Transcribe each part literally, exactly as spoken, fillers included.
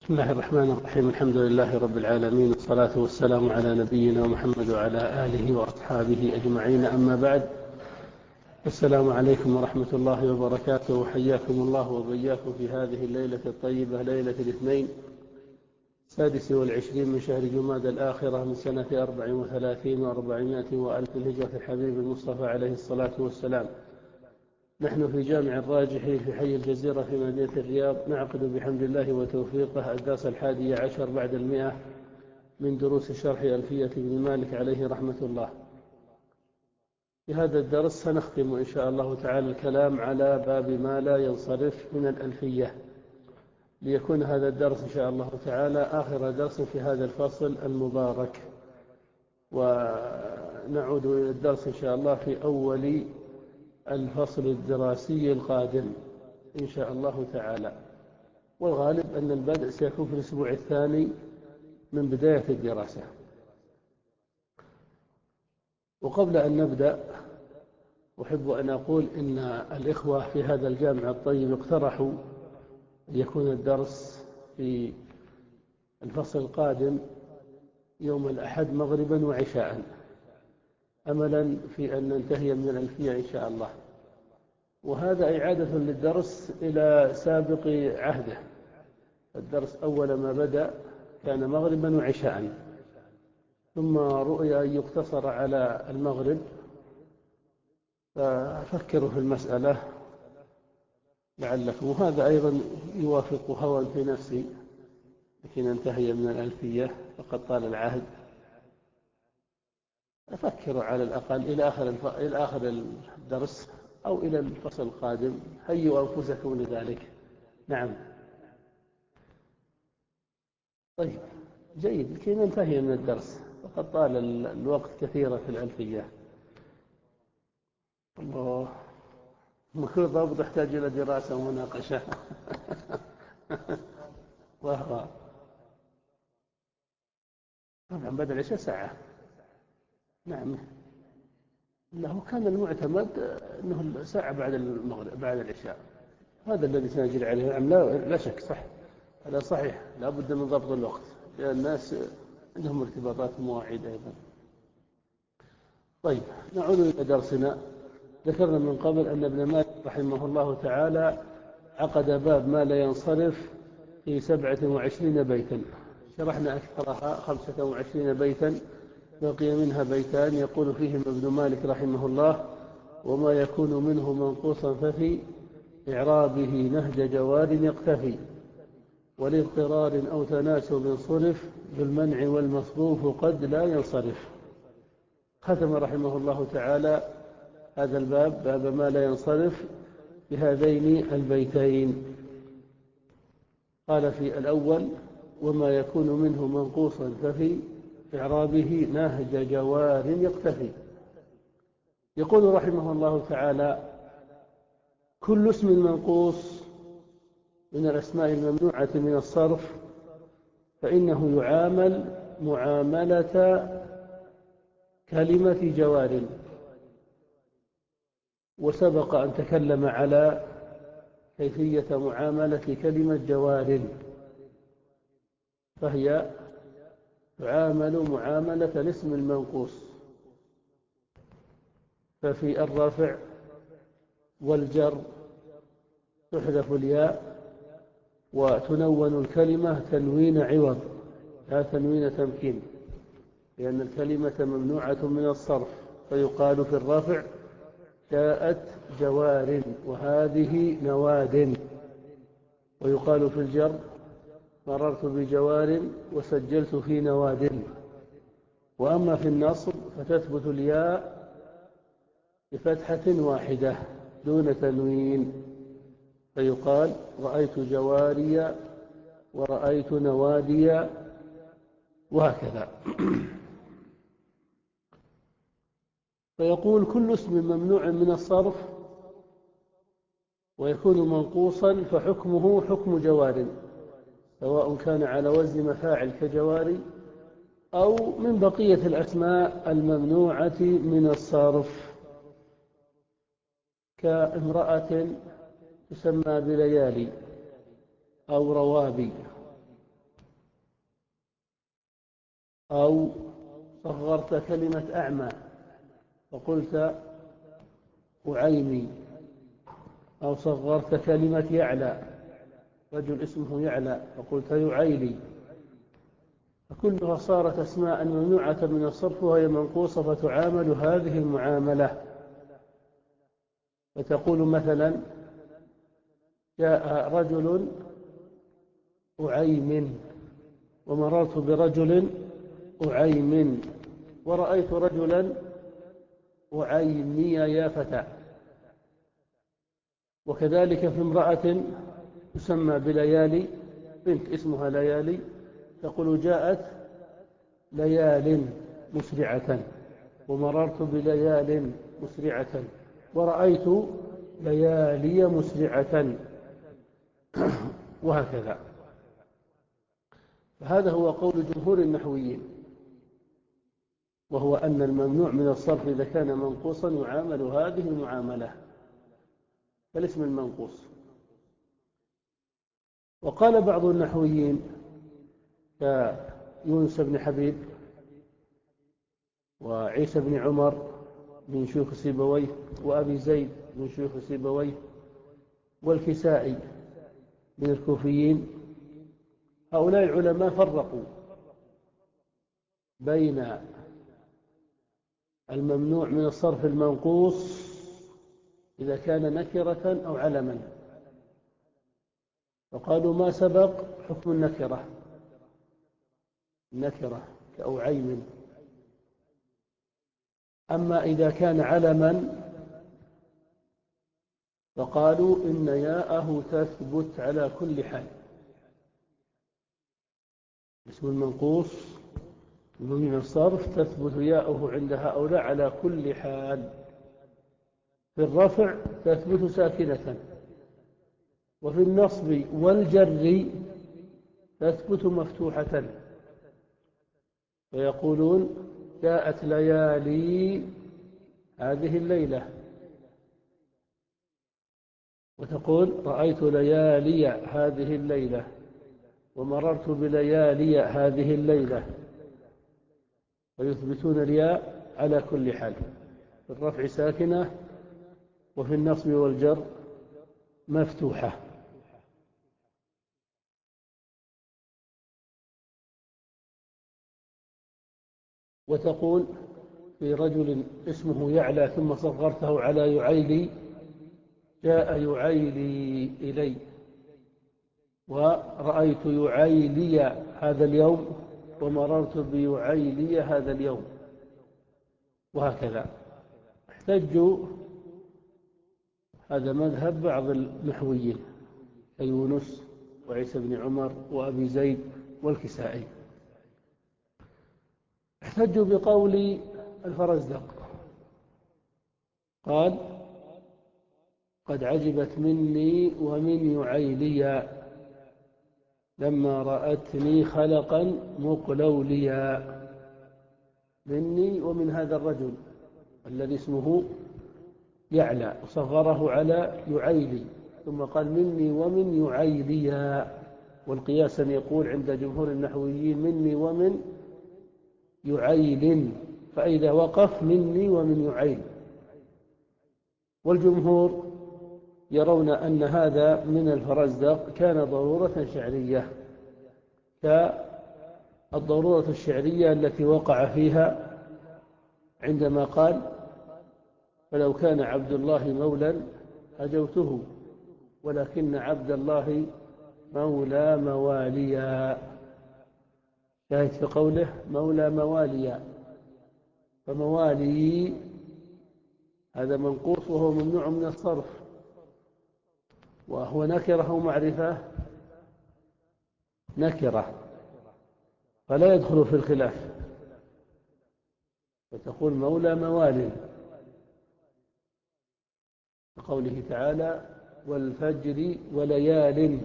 بسم الله الرحمن الرحيم. الحمد لله رب العالمين، والصلاة والسلام على نبينا محمد وعلى آله وأصحابه أجمعين، أما بعد. السلام عليكم ورحمة الله وبركاته، وحياكم الله وبياكم في هذه الليلة الطيبة، ليلة الاثنين السادس والعشرين من شهر جمادى الآخرة من سنة أربع وثلاثين وأربعمائة وألف هجرة الحبيب المصطفى عليه الصلاة والسلام. نحن في جامع الراجحي في حي الجزيرة في مدينة الرياض، نعقد بحمد الله وتوفيقه الدرس الحادي عشر بعد المئة من دروس شرح ألفية ابن مالك عليه رحمة الله. في هذا الدرس سنختم إن شاء الله تعالى الكلام على باب ما لا ينصرف من الألفية، ليكون هذا الدرس إن شاء الله تعالى آخر درس في هذا الفصل المبارك، ونعود إلى الدرس إن شاء الله في أول الفصل الدراسي القادم إن شاء الله تعالى، والغالب أن البدء سيكون في الأسبوع الثاني من بداية الدراسة. وقبل أن نبدأ أحب أن أقول إن الإخوة في هذا الجامع الطيب اقترحوا يكون الدرس في الفصل القادم يوم الأحد مغربا وعشاء، أملا في أن ننتهي من الألفية إن شاء الله، وهذا إعادة للدرس إلى سابق عهده. الدرس أول ما بدأ كان مغربا وعشاء، ثم رؤي أن يقتصر على المغرب، ففكروا في المسألة لعلكم، وهذا أيضا يوافق هوى في نفسي لكي ننتهي من الألفية فقد طال العهد. أفكروا على الأقل إلى آخر الف... إلى آخر الدرس أو إلى الفصل القادم، هيئوا أنفسكم لذلك. نعم، طيب، جيد، لكي ننتهي من الدرس فقد طال الوقت كثيرا في الألفية. الله، كل ضابط يحتاج إلى دراسة ومناقشة. وهو طبعا بدل العشاء ساعة. نعم، له كان المعتمد أنه ساعة بعد المغرب بعد العشاء، هذا الذي سنجري عليه. نعم، لا, لا شك، صح، هذا صحيح، لا بد من ضبط الوقت لأن الناس عندهم ارتباطات ومواعيد أيضا. طيب، نعود إلى درسنا. ذكرنا من قبل أن ابن مالك رحمه الله تعالى عقد باب ما لا ينصرف في سبعة وعشرين بيتا، شرحنا أكثرها خمسة وعشرين بيتا، بقي منها بيتان يقول فيهم ابن مالك رحمه الله: وما يكون منه منقوصا ففي إعرابه نهج جوار يقتفي، ولاضطرار أو تناسب صرف بالمنع والمصروف قد لا ينصرف. ختم رحمه الله تعالى هذا الباب، باب ما لا ينصرف، بهذين البيتين. قال في الأول: وما يكون منه منقوصا ففي إعرابه نهج جوار يقتفي. يقول رحمه الله تعالى: كل اسم منقوص من الأسماء الممنوعة من الصرف فإنه يعامل معاملة كلمة جوار. وسبق أن تكلم على كيفية معاملة كلمة جوار، فهي تعامل معاملة الاسم المنقوص، ففي الرفع والجر تحذف الياء وتنون الكلمة تنوين عوض لا تنوين تمكين، لأن الكلمة ممنوعة من الصرف، فيقال في الرفع: جاءت جوار وهذه نواد. ويقال في الجر: مررت بجوار وسجلت في نواد. وأما في النصب فتثبت الياء بفتحة واحدة دون تنوين، فيقال: رأيت جواري ورأيت نوادي، وهكذا. فيقول: كل اسم ممنوع من الصرف ويكون منقوصا فحكمه حكم جوار، سواء كان على وزن مفاعل كجواري أو من بقية الأسماء الممنوعة من الصرف، كامرأة تسمى بليالي أو روابي أو صغرت كلمة أعمى فقلت أعيني، أو صغرت كلمة يعلى، رجل اسمه يعلى فقلت يعيلي، فكلها صارت أسماء ممنوعة من الصرف وهي منقوصة فتعامل هذه المعاملة. فتقول مثلا جاء رجل أعيم، ومررت برجل أعيم، ورأيت رجلا أعيمي يا فتى. وكذلك في امرأة تسمى بليالي، بنت اسمها ليالي، تقول جاءت ليال مسرعة، ومررت بليال مسرعة، ورأيت ليالي مسرعة، وهكذا. فهذا هو قول جمهور النحويين، وهو أن الممنوع من الصرف إذا كان منقوصا يعامل هذه المعاملة كالاسم المنقوص. وقال بعض النحويين كيونس بن حبيب وعيسى بن عمر من شيوخ سيبويه، وأبي زيد من شيوخ سيبويه، والكسائي من الكوفيين، هؤلاء العلماء فرقوا بين الممنوع من الصرف المنقوص إذا كان نكرة أو علما، فقالوا ما سبق حكم النكرة، النكرة كأعيم. أما إذا كان علما فقالوا إن ياءه تثبت على كل حال. اسم المنقوص من الصرف تثبت ياءه عند هؤلاء على كل حال. في الرفع تثبت ساكنة، وفي النصب والجر تثبت مفتوحة. فيقولون جاءت ليالي هذه الليلة، وتقول رأيت ليالي هذه الليلة، ومررت بليالي هذه الليلة، ويثبتون الياء على كل حال، في الرفع ساكنة وفي النصب والجر مفتوحة. وتقول في رجل اسمه يعلى ثم صغرته على يعيلي، جاء يعيلي إلي، ورأيت يعيلي هذا اليوم، ومررت بيعيلي هذا اليوم، وهكذا. احتجوا، هذا مذهب بعض النحويين كيونس وعيسى بن عمر وأبي زيد والكسائي، احتجوا بقول الفرزدق قال قد عجبت مني ومن يعيلي لما رأتني خلقا مقلوليا. مني ومن هذا الرجل الذي اسمه يعلى، صغره على يعيلي، ثم قال مني ومن يعيليا. والقياس أن يقول عند جمهور النحويين مني ومن يعيل، فإذا وقف مني ومن يعيل. والجمهور يرون أن هذا من الفرزدق كان ضرورة شعرية، كالضرورة الشعرية التي وقع فيها عندما قال فلو كان عبد الله مولا هجوته، ولكن عبد الله مولى مواليا. شاهد في قوله مولى مواليا، فموالي هذا منقوص وهو ممنوع من الصرف، وهو نكرة ومعرفة نكرة، فلا يدخل في الخلاف، فتقول مولى موالي كقوله تعالى والفجر وليال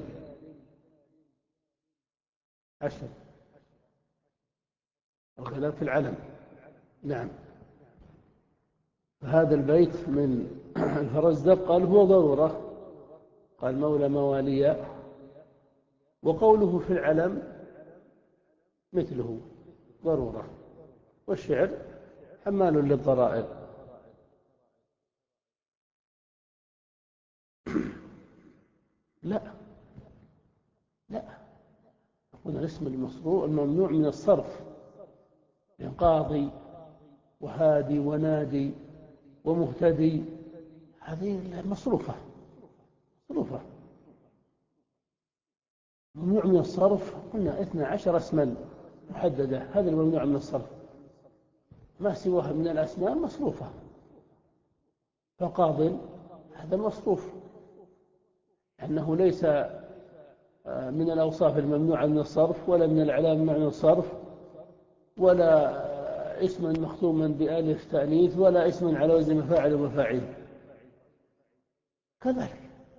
عشر، الخلاف في العلم. نعم. هذا البيت من الفرزدق قال هو ضرورة، قال مولى مواليا. وقوله في العلم مثله، ضرورة، والشعر حمال للضرائر. لا لا، هنا الاسم المصروف الممنوع من الصرف، يعني قاضي وهادي ونادي ومهتدي، هذه مصروفة مصروفة. ممنوع من الصرف قلنا اثنا عشر اسما محددة، هذا الممنوع من الصرف، ما سواها من الأسماء مصروفة. فقاض هذا مصروف، أنه ليس من الأوصاف الممنوعة من الصرف، ولا من الأعلام الممنوعة من الصرف، ولا اسما مختوما بألف تأنيث، ولا اسما على وزن مفاعل ومفاعيل. كذلك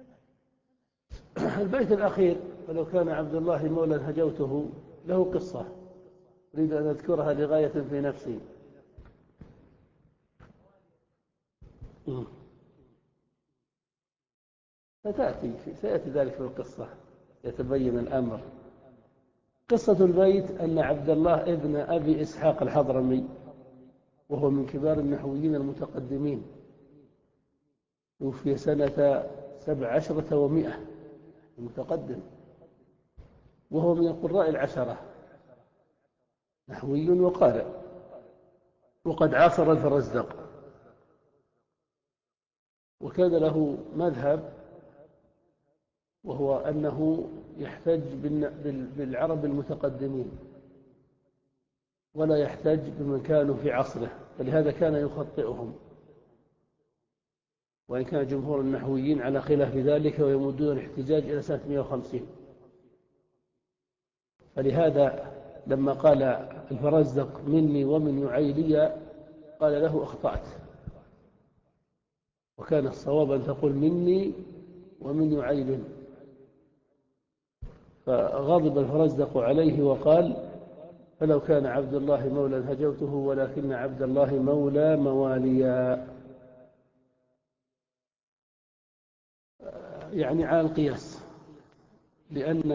البيت الأخير: ولو كان عبد الله مولى هجوته، له قصة أريد أن أذكرها لغاية في نفسي. ستأتي سيأتي ذلك في القصة، يتبين الأمر. قصة البيت أن عبد الله ابن أبي إسحاق الحضرمي، وهو من كبار النحويين المتقدمين، توفي سنة سبع عشرة ومائة، المتقدم، وهو من القراء العشرة، نحوي وقارئ، وقد عاصر الفرزدق، وكان له مذهب، وهو أنه يحتج بالعرب المتقدمين ولا يحتج بمن كانوا في عصره، فلهذا كان يخطئهم، وإن كان جمهور النحويين على خلاف ذلك ويمدون الاحتجاج إلى سنة مئة وخمسين. فلهذا لما قال الفرزدق مني ومن يعيلي، قال له أخطأت، وكان الصواب أن تقول مني ومن يعيل. فغضب الفرزدق عليه وقال: فلو كان عبد الله مولى هجوته، ولكن عبد الله مولى مواليا. يعني على القياس، لأن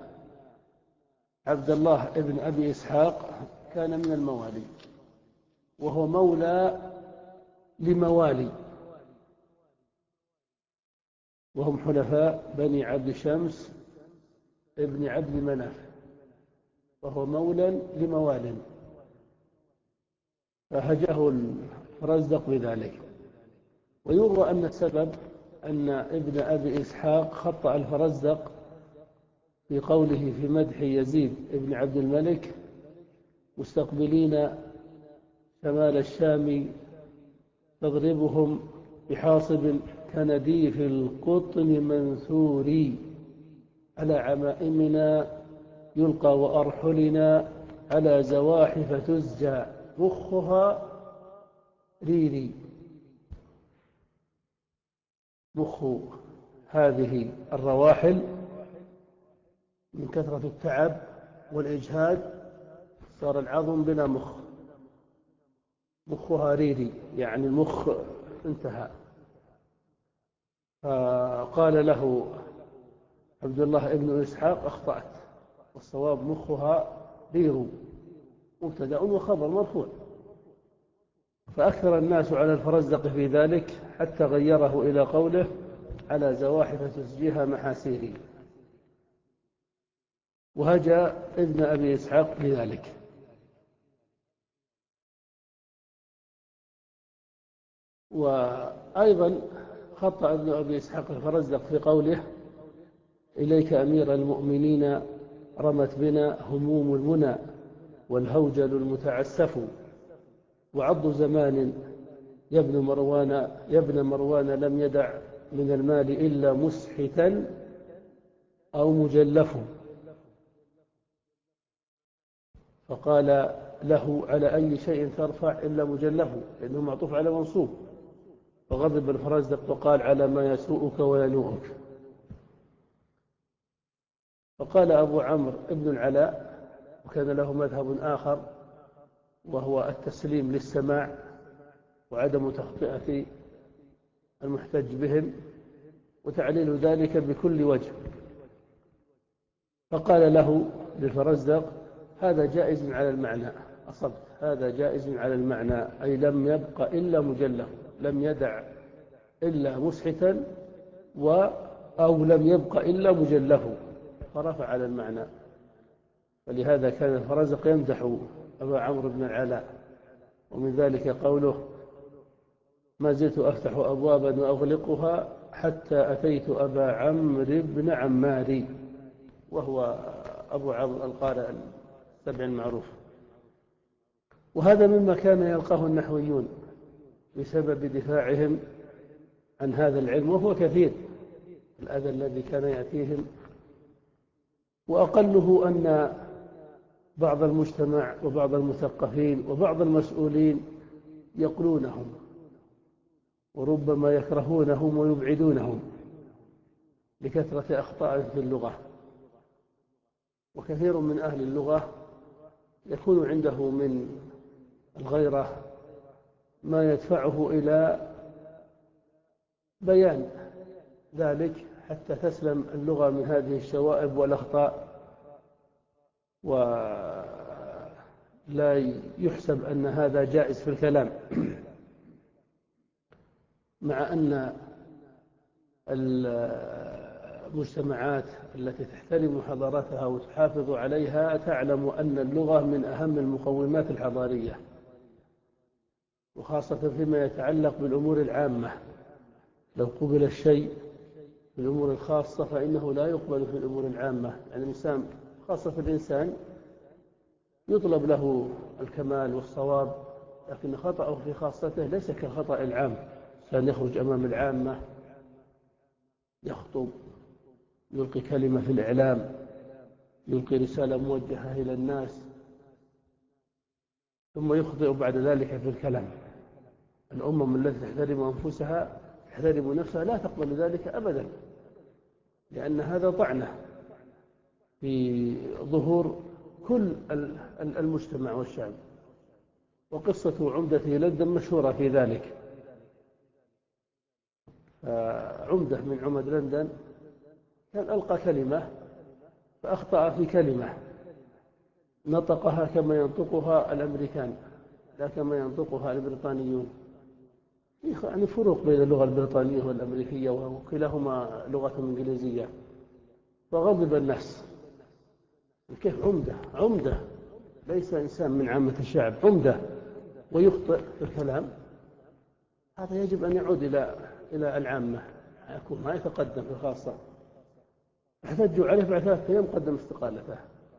عبد الله ابن أبي إسحاق كان من الموالي، وهو مولى لموالي، وهم حلفاء بني عبد شمس ابن عبد مناف، وهو مولى لموال، فهجه الفرزدق بذلك. ويروى أن السبب أن ابن أبي إسحاق خطأ الفرزدق في قوله في مدح يزيد ابن عبد الملك: مستقبلين شمال الشام تضربهم بحاصب كنديف القطن منثوري، على عمائمنا يلقى وأرحلنا، على زواحف تزجى مخها ريري. مخ هذه الرواحل من كثرة التعب والإجهاد صار العظم بلا مخ، مخها ريري، يعني المخ انتهى. فقال له عبد الله ابن إسحاق: أخطأت، والصواب مخها رير، مبتدأ وخبر مرفوع. فأكثر الناس على الفرزدق في ذلك، حتى غيره إلى قوله: على زواحف تسجيها محاسيري. وهجى ابن أبي إسحاق لذلك. وأيضا خطأ ابن أبي إسحاق الفرزدق في قوله: إليك أمير المؤمنين رمت بنا هموم المنى، والهوجل المتعسف، وعض زمان يا ابن مروان يا ابن مروان لم يدع من المال إلا مسحتا أو مجلف. فقال له: على أي شيء ترفع إلا مجلف، لأنه معطوف على منصوب. فغضب الفرزدق وقال: على ما يسوءك وينوءك. فقال أبو عمرو ابن العلاء، وكان له مذهب آخر، وهو التسليم للسماع وعدم تخطئة المحتج بهم، وتعليل ذلك بكل وجه. فقال له للفرزدق: هذا جائز على المعنى، أصبت، هذا جائز على المعنى، أي لم يبق إلا مجله، لم يدع إلا مسحتا و أو لم يبق إلا مجله، فرفع على المعنى. ولهذا كان الفرزق يمدح أبا عمرو بن العلاء، ومن ذلك قوله: ما زلت أفتح أبوابا وأغلقها حتى أتيت أبا عمرو بن عماري، وهو أبو عمرو القارئ السبع المعروف. وهذا مما كان يلقاه النحويون بسبب دفاعهم عن هذا العلم، وهو كثير الأذى الذي كان يأتيهم. وأقله أن بعض المجتمع وبعض المثقفين وبعض المسؤولين يقلونهم، وربما يكرهونهم ويبعدونهم لكثرة أخطاء في اللغة. وكثير من أهل اللغة يكون عنده من الغيرة ما يدفعه إلى بيان ذلك حتى تسلم اللغة من هذه الشوائب والأخطاء، ولا يحسب أن هذا جائز في الكلام. مع أن المجتمعات التي تحترم حضارتها وتحافظ عليها تعلم أن اللغة من أهم المقومات الحضارية، وخاصة فيما يتعلق بالأمور العامة. لو قبل الشيء في الأمور الخاصة فإنه لا يقبل في الأمور العامة. يعني الإنسان، خاصة في الإنسان، يطلب له الكمال والصواب، لكن خطأه في خاصته ليس كخطأ العام. كان يخرج أمام العامة، يخطب، يلقي كلمة في الإعلام، يلقي رسالة موجهة إلى الناس، ثم يخطئ بعد ذلك في الكلام. الأمم التي تحترم أنفسها تحترم نفسها لا تقبل ذلك أبدا، لأن هذا طعنة في ظهور كل المجتمع والشعب. وقصة عمدة لندن مشهورة في ذلك. عمدة من عمد لندن كان ألقى كلمة فأخطأ في كلمة، نطقها كما ينطقها الأمريكان لا كما ينطقها البريطانيون. يعني فروق بين اللغة البريطانية والأمريكية، وكلاهما لغة إنجليزية. فغضب الناس. كيف عمدة عمدة ليس إنسان من عامة الشعب، عمدة ويخطئ في الكلام؟ هذا يجب أن يعود إلى إلى العامة، يكون ما يتقدم في الخاصة. احتجوا عليه بعد ثلاثة أيام قدم استقالته.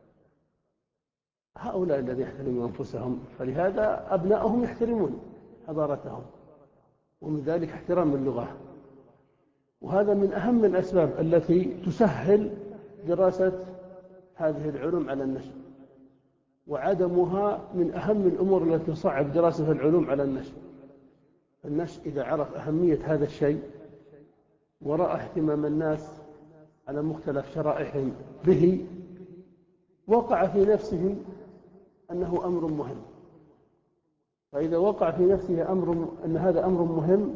هؤلاء الذين يحترمون أنفسهم، فلهذا أبنائهم يحترمون حضارتهم، ومن ذلك احترام اللغة. وهذا من أهم الأسباب التي تسهل دراسة هذه العلوم على النشء، وعدمها من أهم الأمور التي تصعب دراسة العلوم على النشء. النشء إذا عرف أهمية هذا الشيء ورأى اهتمام الناس على مختلف شرائحهم به، وقع في نفسه أنه أمر مهم. فإذا وقع في نفسه أمر أن هذا أمر مهم،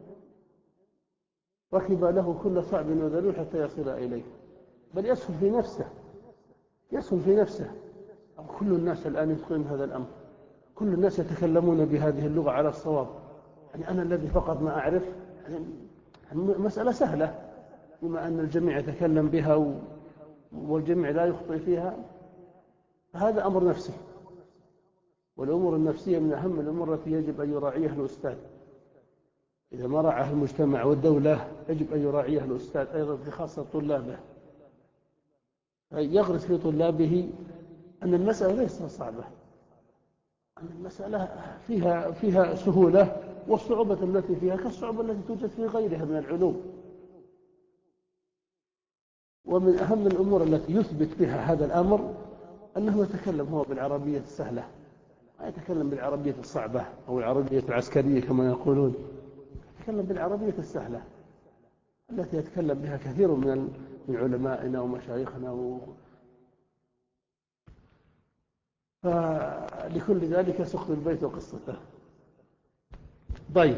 ركب له كل صعب وذلول حتى يصل إليه، بل يسهل في نفسه يسهل في نفسه كل الناس الآن يتقن هذا الأمر، كل الناس يتكلمون بهذه اللغة على الصواب. يعني أنا الذي فقط ما أعرف، يعني مسألة سهلة بما أن الجميع يتكلم بها والجميع لا يخطئ فيها. فهذا أمر نفسي، والأمور النفسية من أهم الأمور التي يجب أن يراعيها الأستاذ. إذا ما راعاه المجتمع والدولة يجب أن يراعيها الأستاذ أيضا، في خاصة طلابه، يغرس في طلابه أن المسألة ليست صعبة، أن المسألة فيها فيها سهولة، والصعوبة التي فيها كالصعوبة التي توجد في غيرها من العلوم. ومن أهم الأمور التي يثبت بها هذا الأمر أنه يتكلم هو بالعربية السهلة، ما يتكلم بالعربية الصعبة أو العربية العسكرية كما يقولون. يتكلم بالعربية السهلة التي يتكلم بها كثير من من علمائنا ومشايخنا و... فلكل ذلك سقط البيت وقصته. طيب،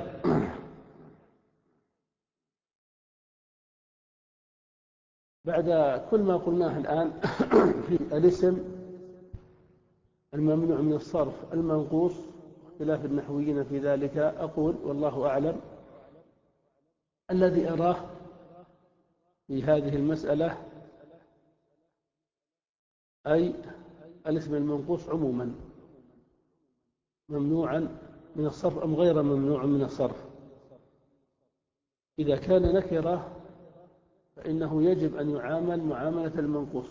بعد كل ما قلناه الآن في الاسم الممنوع من الصرف المنقوص، اختلاف النحويين في ذلك. أقول والله أعلم الذي أراه في هذه المسألة أي الاسم المنقوص عموما ممنوعا من الصرف أم غير ممنوع من الصرف. إذا كان نكرة فإنه يجب أن يعامل معاملة المنقوص.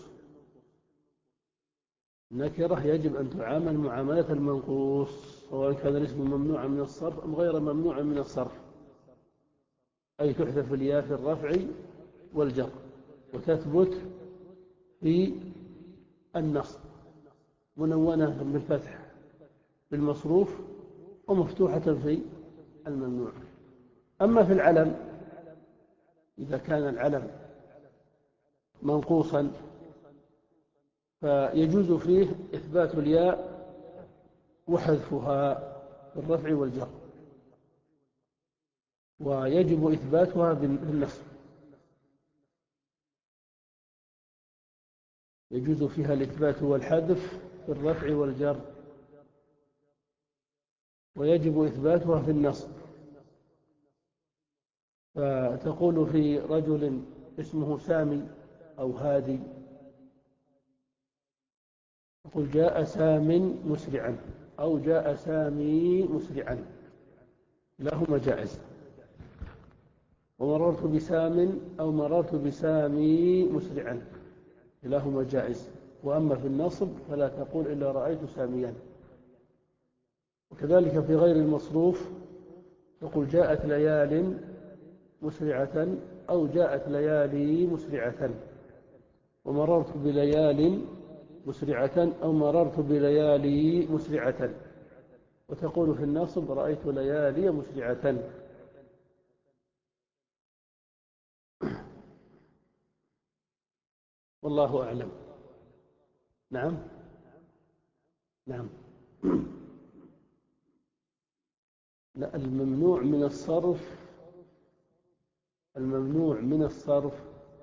نكرة يجب أن تعامل معاملة المنقوص سواء كان الاسم ممنوعا من الصرف أم غير ممنوع من الصرف، أي تحذف الياء في الرفع والجر وتثبت في النصب منونة بالفتح بالمصروف ومفتوحة في الممنوع. أما في العلم إذا كان العلم منقوصا فيجوز فيه إثبات الياء وحذفها في الرفع والجر، ويجب إثباتها بالنصب. يجوز فيها الإثبات والحذف في الرفع والجر، ويجب إثباتها في النصب. فتقول في رجل اسمه سامي أو هادي، تقول جاء سام مسرعا أو جاء سامي مسرعا، لهما جائز. ومررت بسام أو مررت بسامي مسرعا، لهما جائز. وأما في النصب فلا تقول إلا رأيت ساميا. وكذلك في غير المصروف تقول جاءت ليال مسرعة أو جاءت ليالي مسرعة، ومررت بليال مسرعة أو مررت بليالي مسرعة. وتقول في النصب رأيت ليالي مسرعة. والله أعلم. نعم نعم. لا، الممنوع من الصرف الممنوع من الصرف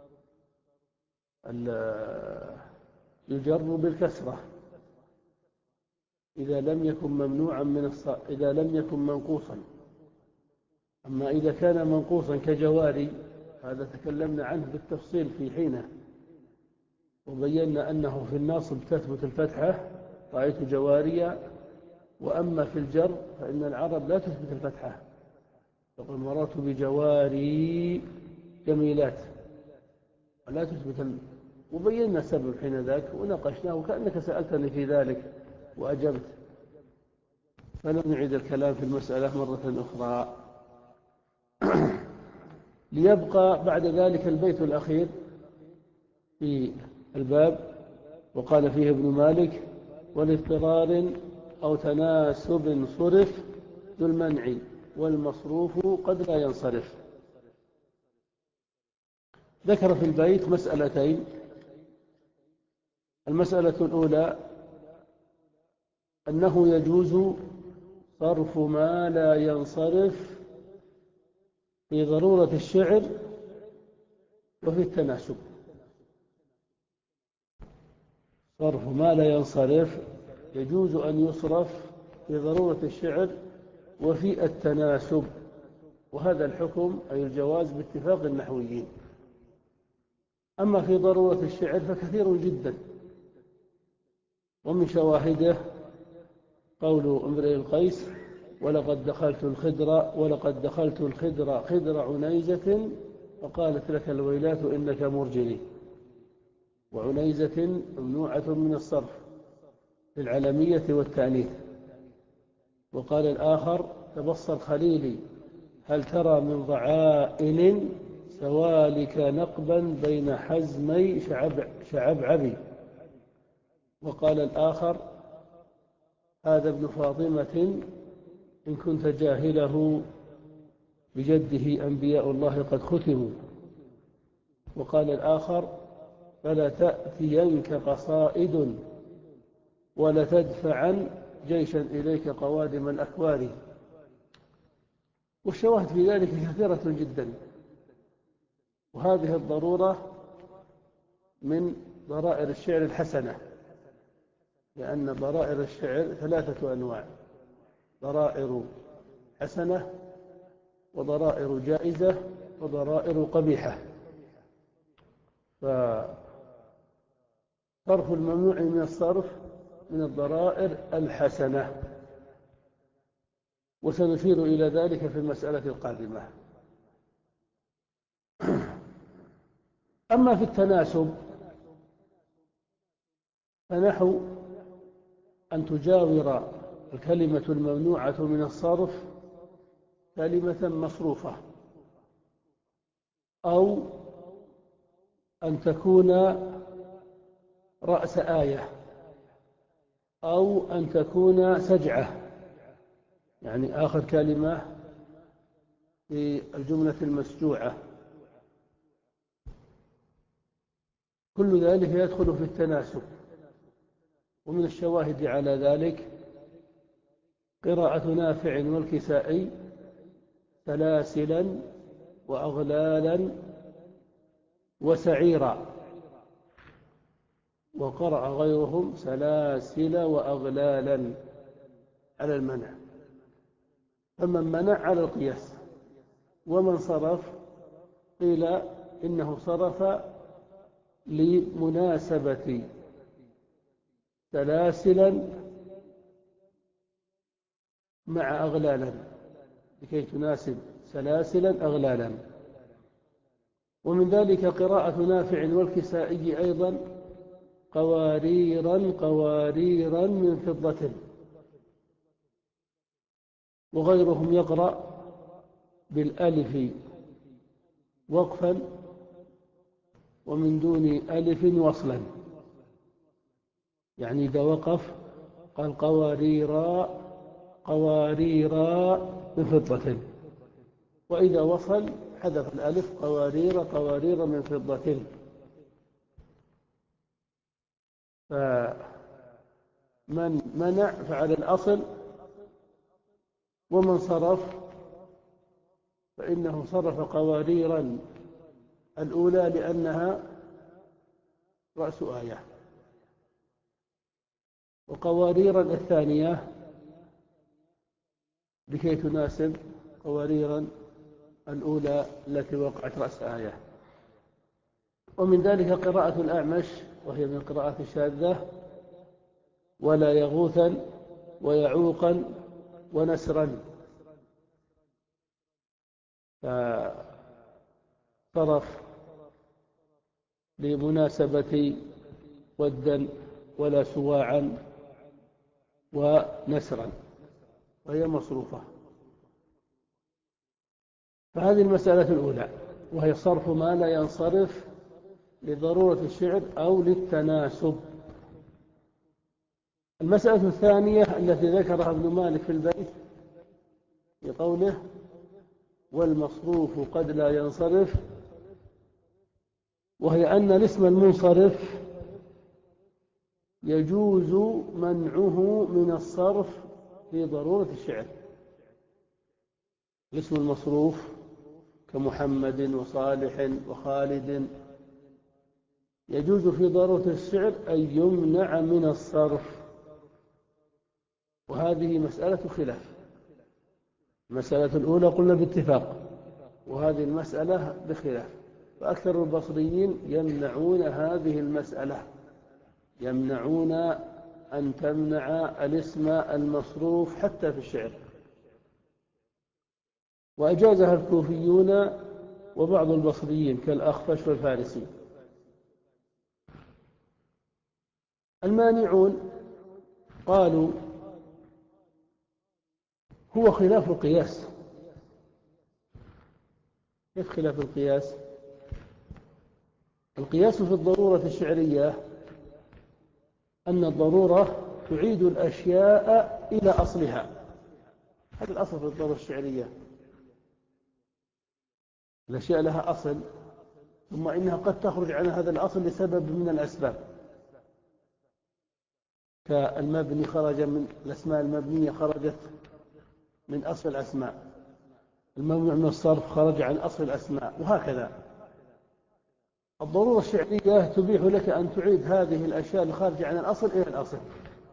يجر بالكسرة إذا لم يكن ممنوعا من الصرف، إذا لم يكن منقوصا. أما إذا كان منقوصا كجواري هذا تكلمنا عنه بالتفصيل في حينه، وبينا أنه في الناصب تثبت الفتحة رأيت جواريا. وأما في الجر فإن العرب لا تثبت الفتحة، تقول مررت بجواري جميلات ولا تثبت. وبينا السبب حين ذاك وناقشناه وكأنك سألتني في ذلك وأجبت، فلن نعيد الكلام في المسألة مرة أخرى. ليبقى بعد ذلك البيت الأخير في الباب، وقال فيه ابن مالك ولاضطرار أو تناسب صرف ذو المنع والمصروف قد لا ينصرف. ذكر في البيت مسألتين. المسألة الأولى أنه يجوز صرف ما لا ينصرف في ضرورة الشعر وفي التناسب. صرف ما لا ينصرف يجوز أن يصرف في ضرورة الشعر وفي التناسب، وهذا الحكم أي الجواز باتفاق النحويين. أما في ضرورة الشعر فكثير جدا، ومن شواهده قول امرئ القيس ولقد دخلت الخدر ولقد دخلت الخدر خدر عنيزة فقالت لك الويلات إنك مرجلي. وعنيزة ممنوعة من الصرف في العلمية والتأنيث. وقال الآخر تبصر خليلي هل ترى من ضعائن سوالك نقبا بين حزمي شعب شعبعبي. وقال الآخر هذا ابن فاطمة إن كنت جاهله بجده أنبياء الله قد ختموا. وقال الآخر فلا تأتينك قصائد ولتدفعن جيشا إليك قوادم الأكوار. والشواهد في ذلك كثيرة جدا، وهذه الضرورة من ضرائر الشعر الحسنة. لأن ضرائر الشعر ثلاثة أنواع: ضرائر حسنة، وضرائر جائزة، وضرائر قبيحة. فصرف الممنوع من الصرف من الضرائر الحسنة، وسنشير إلى ذلك في المسألة القادمة. أما في التناسب فنحو أن تجاور الكلمة الممنوعة من الصرف كلمة مصروفة، أو أن تكون رأس آية، أو أن تكون سجعة، يعني آخر كلمة في الجملة المسجوعة. كل ذلك يدخل في التناسب. ومن الشواهد على ذلك قراءة نافع والكسائي سلاسلا وأغلالا وسعيرا، وقرأ غيرهم سلاسل وأغلالا على المنع. فمن منع على القياس، ومن صرف قيل إنه صرف لمناسبة سلاسلا مع أغلالا، لكي تناسب سلاسلا أغلالا. ومن ذلك قراءة نافع والكسائي أيضا قواريرا قواريرا من فضة، وغيرهم يقرأ بالألف وقفا ومن دون ألف وصلا، يعني إذا وقف قال قواريرا قواريرا من فضة، وإذا وصل حذف الألف قوارير قوارير من فضة. فمن منع فعلى الأصل، ومن صرف فإنه صرف قواريرا الأولى لأنها رأس آية، وقواريرا الثانية لكي تناسب قواريرا الأولى التي وقعت رأس آية. ومن ذلك قراءة الأعمش، وهي من القراءات الشاذة: ولا يغوثا ويعوقا ونسرا. فصرف لمناسبة ودا ولا سواعا ونسرا، وهي مصروفة. فهذه المسألة الأولى، وهي صرف ما لا ينصرف لضرورة الشعر أو للتناسب. المسألة الثانية التي ذكرها ابن مالك في البيت بقوله: والمصروف قد لا ينصرف، وهي أن الاسم المنصرف يجوز منعه من الصرف في ضرورة الشعر. الاسم المصروف كمحمد وصالح وخالد يجوز في ضرورة الشعر أن يمنع من الصرف، وهذه مسألة خلاف. المسألة الأولى قلنا باتفاق، وهذه المسألة بخلاف. فأكثر البصريين يمنعون هذه المسألة، يمنعون أن تمنع الاسم المصروف حتى في الشعر، وأجازها الكوفيون وبعض البصريين كالأخفش والفارسي. المانعون قالوا هو خلاف القياس. كيف خلاف القياس؟ القياس في الضرورة الشعرية أن الضرورة تعيد الأشياء إلى أصلها. هذا الأصل في الضرورة الشعرية، الأشياء لها أصل، ثم إنها قد تخرج عن هذا الأصل لسبب من الأسباب، كالمبني خرج من الأسماء المبنية خرجت من أصل الأسماء، الممنوع من الصرف خرج عن أصل الأسماء، وهكذا. الضرورة الشعرية تبيح لك أن تعيد هذه الأشياء الخارجة عن الأصل إلى الأصل.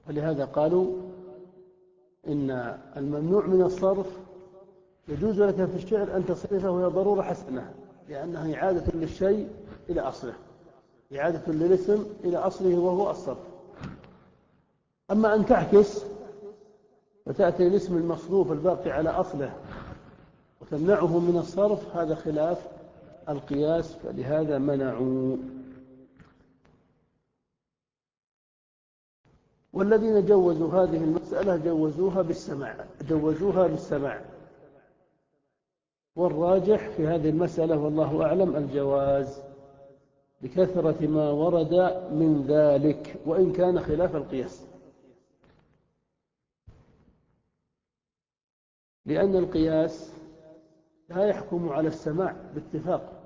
فلهذا قالوا إن الممنوع من الصرف يجوز لك في الشعر أن تصرفه وهي ضرورة حسنة، لأنها إعادة للشيء إلى أصله، إعادة للاسم إلى أصله وهو الصرف. أما أن تعكس وتأتي الاسم المصروف الباقي على أصله وتمنعه من الصرف، هذا خلاف القياس، فلهذا منعوا. والذين جوزوا هذه المسألة جوزوها بالسماع جوزوها بالسماع والراجح في هذه المسألة والله أعلم الجواز بكثرة ما ورد من ذلك، وإن كان خلاف القياس، لأن القياس لا يحكم على السماع باتفاق،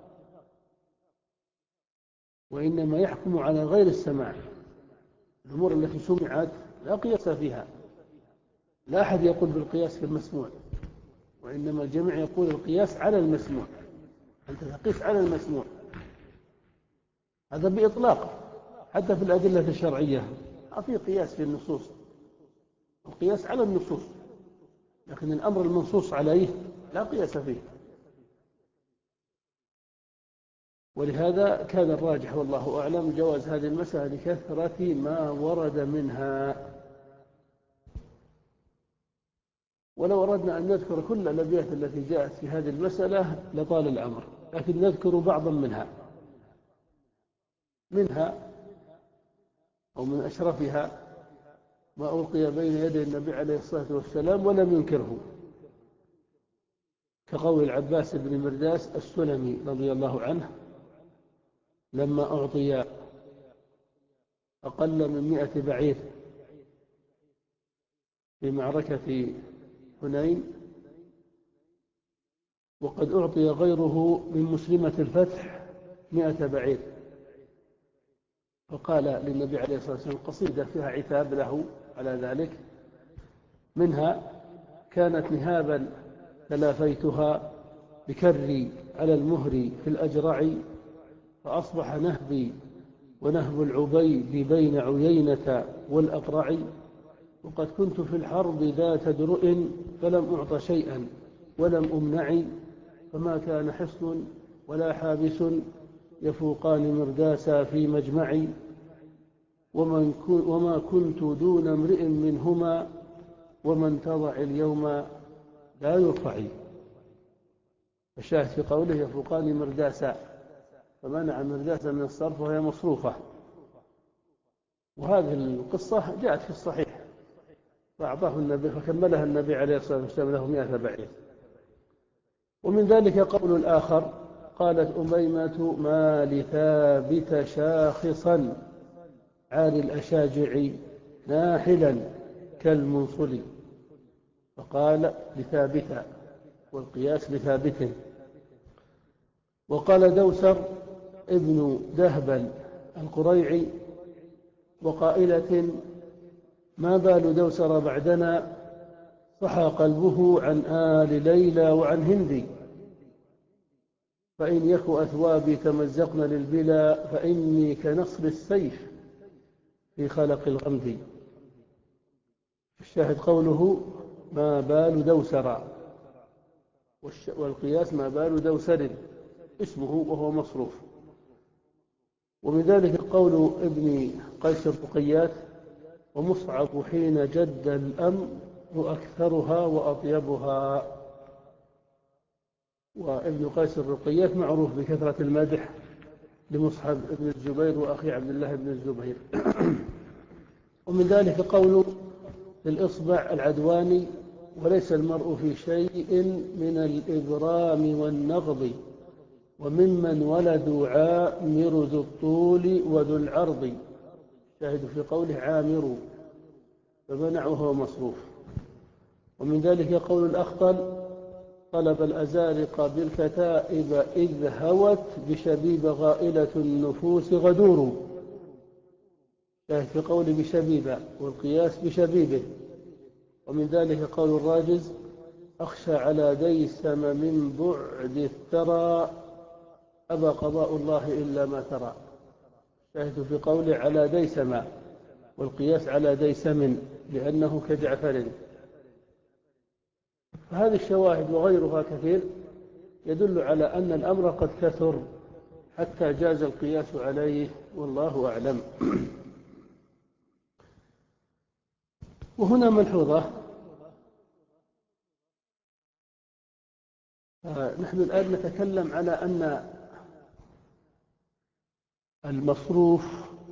وإنما يحكم على غير السماع. الأمور التي سمعت لا قياس فيها، لا أحد يقول بالقياس في المسموع، وإنما الجميع يقول القياس على المسموع، أنت تقيس على المسموع، هذا بإطلاق. حتى في الأدلة الشرعية في قياس في النصوص، القياس على النصوص، لكن الأمر المنصوص عليه لا قياس فيه. ولهذا كان الراجح والله أعلم جواز هذه المسألة لكثرة ما ورد منها. ولو أردنا أن نذكر كل الأبيات التي جاءت في هذه المسألة لطال الأمر، لكن نذكر بعضا منها منها أو من أشرفها ما ألقي بين يدي النبي عليه الصلاة والسلام ولم ينكره، كقول العباس بن مرداس السلمي رضي الله عنه لما أعطي أقل من مئة بعير في معركة حنين، وقد أعطي غيره من مسلمة الفتح مئة بعير، فقال للنبي عليه الصلاة والسلام قصيدة فيها عتاب له على ذلك، منها: كانت نهابا تلافيتها بكري على المهر في الأجرع، فأصبح نهبي ونهب العبيد بين عيينة والأقرع، وقد كنت في الحرب ذات درء فلم أعط شيئا ولم أمنع، فما كان حصن ولا حابس يفوقان مرداسا في مجمعي، ومن وما كنت دون امرئ منهما ومن تضع اليوم لا يرفعي. الشاهد في قوله يفوقان مرداسا، فمنع مرداسا من الصرف وهي مصروفة. وهذه القصة جاءت في الصحيح، فأعطاه النبي فكملها النبي عليه الصلاة والسلام له مئة بعير. ومن ذلك قول الآخر: قالت أميمة ما لثابت شاخصا عالي الأشاجع ناحلا كالمنصل، فقال لثابت، والقياس لثابت. وقال دوسر ابن دهبل القريعي وقائلة: ما بال دوسر بعدنا صحى قلبه عن آل ليلى وعن هندي، فإن يك أثوابي تمزقن للبلا فإني كنصر السيف في خلق الغمد. الشاهد قوله ما بال دوسر، والقياس ما بال دوسر اسمه وهو مصروف. ومن ذلك قول ابن قيس الرقيات: ومصعب حين جد الأمر أكثرها وأطيبها. وابن قيس الرقيات معروف بكثرة المدح لمصعب بن الزبير وأخي عبد الله بن الزبير. ومن ذلك قول الإصبع العدواني: وليس المرء في شيء من الإبرام والنغض، وممن ولدوا عامر ذو الطول وذو العرض. شاهد في قوله عامر، فمنعه مصروف. ومن ذلك قول الأخطل: طلب الأزارق بالكتائب إذ هوت بشبيب غائلة النفوس غدور. شاهد في قول بشبيب، والقياس بشبيبه. ومن ذلك قول الراجز: أخشى على ديسم من بعد الثرى أبى قضاء الله إلا ما ترى. شاهد في قوله على ديسم، والقياس على ديسم لأنه كجعفر. فهذه الشواهد وغيرها كثير يدل على أن الأمر قد كثر حتى جاز القياس عليه، والله أعلم. وهنا ملحوظة، نحن الآن نتكلم على أن المصروف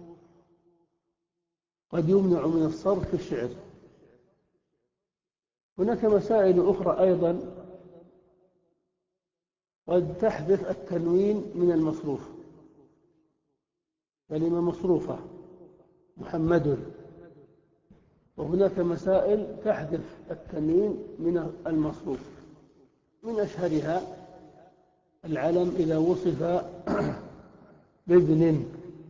قد يمنع من الصرف في الشعر. هناك مسائل أخرى أيضا قد تحذف التنوين من المصروف. كلمة مصروفة محمد، وهناك مسائل تحذف التنوين من المصروف. من أشهرها العلم إذا وصف بابن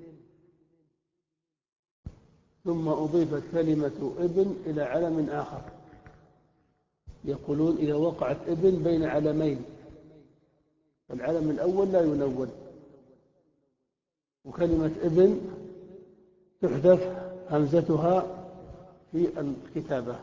ثم أضيفت كلمة ابن إلى علم آخر، يقولون إذا وقعت ابن بين علمين العلم الأول لا ينون، وكلمة ابن تحذف همزتها في الكتابة،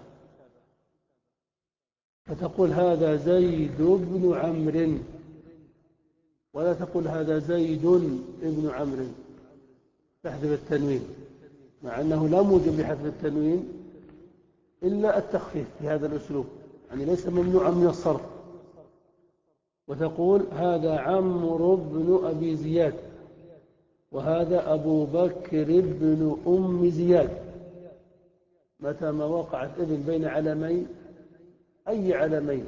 فتقول هذا زيد بن عمرو، ولا تقول هذا زيد ابن عمرو، تحذف التنوين، مع أنه لا موجب لحذف التنوين إلا التخفيف في هذا الأسلوب، يعني ليس ممنوعا من الصرف. وتقول هذا عمرو بن أبي زياد، وهذا أبو بكر بن أم زياد. متى ما وقعت ابن بين علمين، أي علمين،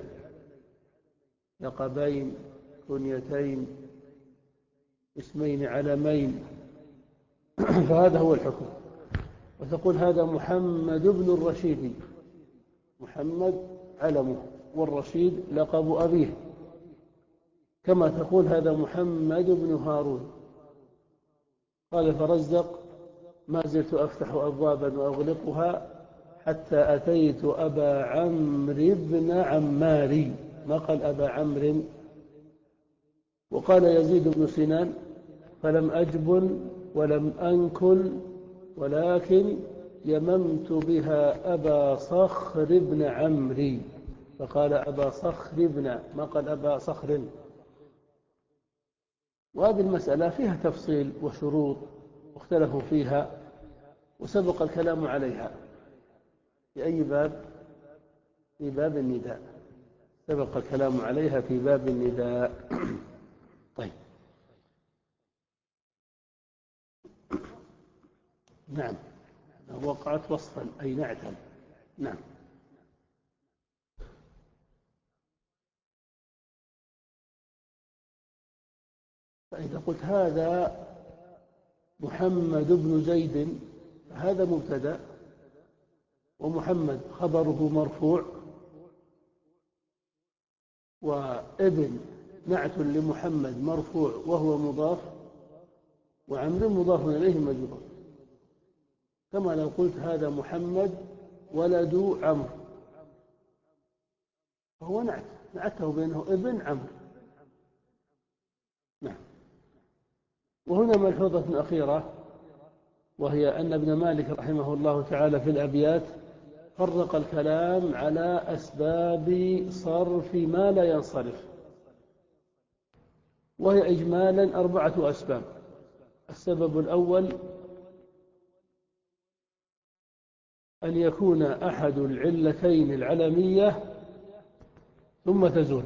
لقبين، كنيتين، اسمين علمين، فهذا هو الحكم. وتقول هذا محمد بن الرشيد، محمد علمه والرشيد لقب أبيه، كما تقول هذا محمد بن هارون. قال فرزدق ما زلت أفتح أبوابا وأغلقها حتى أتيت أبا عمرو بن عماري، ما قال أبا عمرو. وقال يزيد بن سنان فلم أجبن ولم أنكل ولكن يممت بها أبا صخر بن عمري، فقال أبا صخر بن، ما قال أبا صخر. وهذه المسألة فيها تفصيل وشروط واختلفوا فيها وسبق الكلام عليها. في أي باب؟ في باب النداء، سبق الكلام عليها في باب النداء. طيب، نعم، وقعت وصفا أي نعتا. نعم. فإذا قلت هذا محمد بن زيد، هذا مبتدأ، ومحمد خبره مرفوع، وابن نعت لمحمد مرفوع وهو مضاف، وعمر مضاف إليه مجرور. كما لو قلت هذا محمد ولد عمرو، فهو نعت، نعته بأنه ابن عمرو. نعم. وهنا ملحوظة أخيرة، وهي أن ابن مالك رحمه الله تعالى في الأبيات فرق الكلام على أسباب صرف ما لا ينصرف، وهي إجمالا أربعة أسباب. السبب الأول أن يكون أحد العلتين العلمية ثم تزول،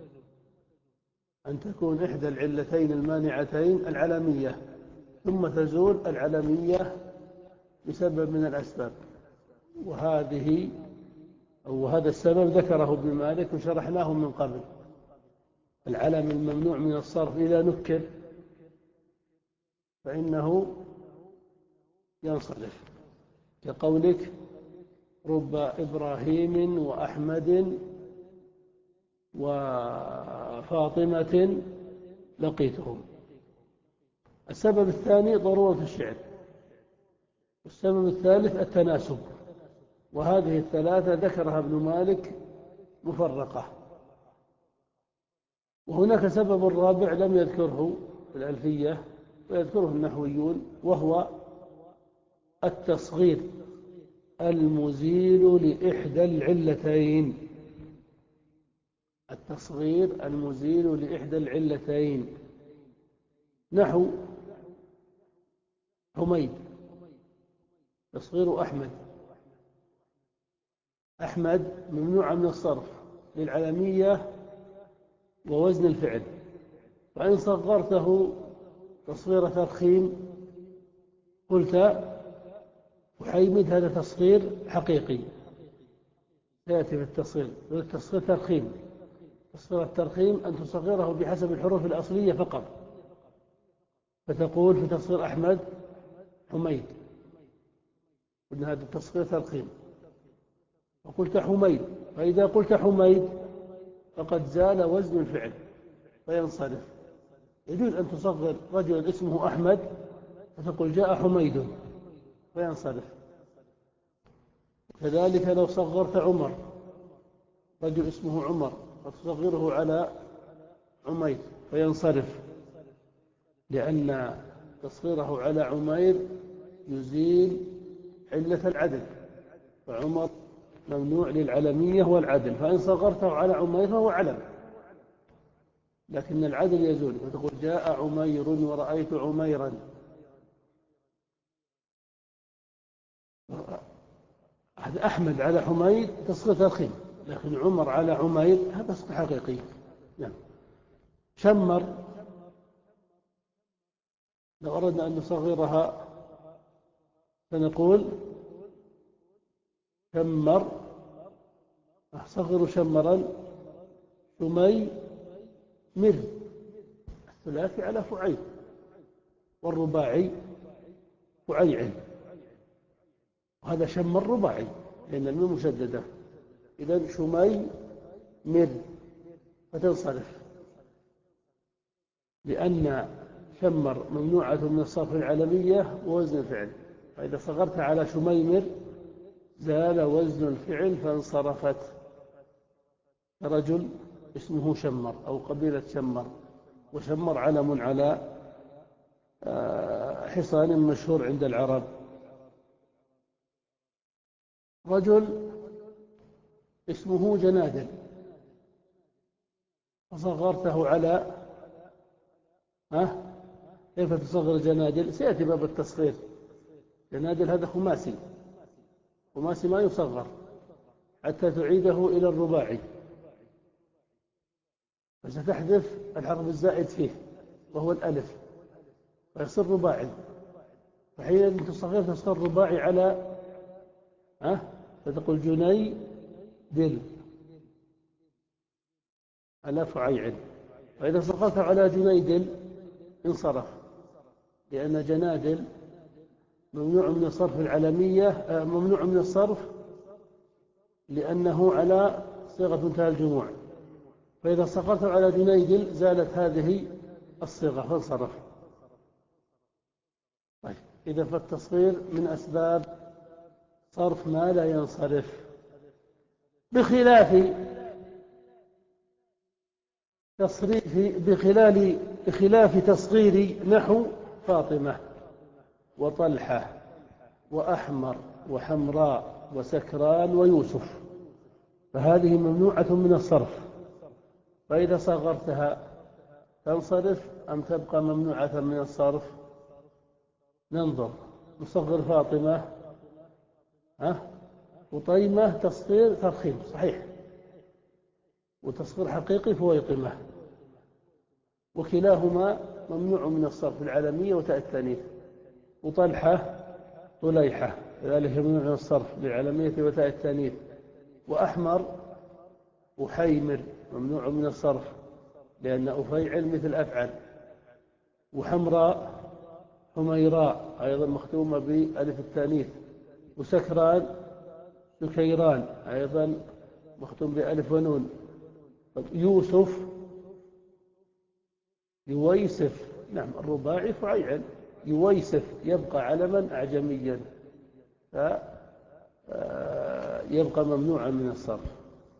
أن تكون إحدى العلتين المانعتين العلمية ثم تزول العلمية بسبب من الأسباب. وهذه أو هذا السبب ذكره ابن مالك وشرحناه من قبل. العلم الممنوع من الصرف إذا نكر فإنه ينصرف، كقولك رب إبراهيم وأحمد وفاطمة لقيتهم. السبب الثاني ضرورة الشعر، والسبب الثالث التناسب، وهذه الثلاثة ذكرها ابن مالك مفرقة. وهناك سبب رابع لم يذكره في الألفية ويذكره النحويون، وهو التصغير المزيل لإحدى العلتين. التصغير المزيل لإحدى العلتين. نحو حميد، تصغير أحمد. أحمد ممنوع من الصرف للعلمية ووزن الفعل، فإن صغرته تصغير ترخيم قلت وحيمد، هذا تصغير حقيقي يأتي في التصغير. التصغير ترخيم. تصغير الترخيم أن تصغره بحسب الحروف الأصلية فقط، فتقول في تصغير أحمد حميد، قلنا هذا التصغير ترخيم، وقلت حميد. فإذا قلت حميد فقد زال وزن الفعل فينصرف. يجوز أن تصغر رجل اسمه أحمد فتقول جاء حميد فينصرف. كذلك لو صغرت عمر، رجل اسمه عمر، فتصغره على عمير فينصرف، لأن تصغيره على عمير يزيل علة العدل، فعمر ممنوع للعلمية والعدل، فإن صغرته على عمير فهو علم، لكن العدل يزول، فتقول جاء عمير ورأيت عميرا. هذا أحمد على حميد تصغير ترخيم، لكن عمر على عمير هذا تصغير حقيقي. نعم. شمر، لو أردنا أن نصغرها فنقول شمر، أصغر شمرا شمي مر، الثلاثي على فعيل، والرباعي فعيعل، وهذا شمر رباعي لأن الميم مشددة. إذن شمي مر فتنصرف، لأن شمر ممنوعة من الصرف العلمية ووزن الفعل، فإذا صغرت على شميمر زال وزن الفعل فانصرفت. رجل اسمه شمر أو قبيلة شمر، وشمر علم على حصان مشهور عند العرب. رجل اسمه جنادل، فصغرته على ها كيف تصغر جنادل؟ سيأتي باب التصغير. جنادل هذا خماسي، خماسي ما يصغر حتى تعيده إلى الرباعي، فستحذف الحرف الزائد فيه وهو الألف فيصير رباعي، فحينئذ تصغر تصغر رباعي على ها فتقول جني دل على فعيعل. فإذا صغرت على جنيدل انصرف، لأن جنادل ممنوع من الصرف العلمية، ممنوع من الصرف لأنه على صيغة منتهى الجموع، فإذا صغرت على جنيدل زالت هذه الصيغة فانصرف. طيب، إذا فالتصغير من أسباب صرف ما لا ينصرف، بخلاف تصريف بخلال بخلاف تصغير نحو فاطمة وطلحة وأحمر وحمراء وسكران ويوسف، فهذه ممنوعة من الصرف، فإذا صغرتها تنصرف أم تبقى ممنوعة من الصرف؟ ننظر. نصغر فاطمة ها وطيمة تصغير ترخيم صحيح، وتصغير حقيقي فويطمة، وكلاهما ممنوع من الصرف العلمية وتاء التانيث. وطلحة طليحة ذلك ممنوع من الصرف للعلمية وتاء التانيث. وأحمر وحيمر ممنوع من الصرف لأن أفيعل مثل أفعل. وحمراء حميراء أيضا مختومة بألف التانيث. وسكران سكيران أيضا مختوم بألف ونون. يوسف يويسف، نعم الرباعي فعيعل، يويسف يبقى علما أعجميا فيبقى ممنوعا من الصرف.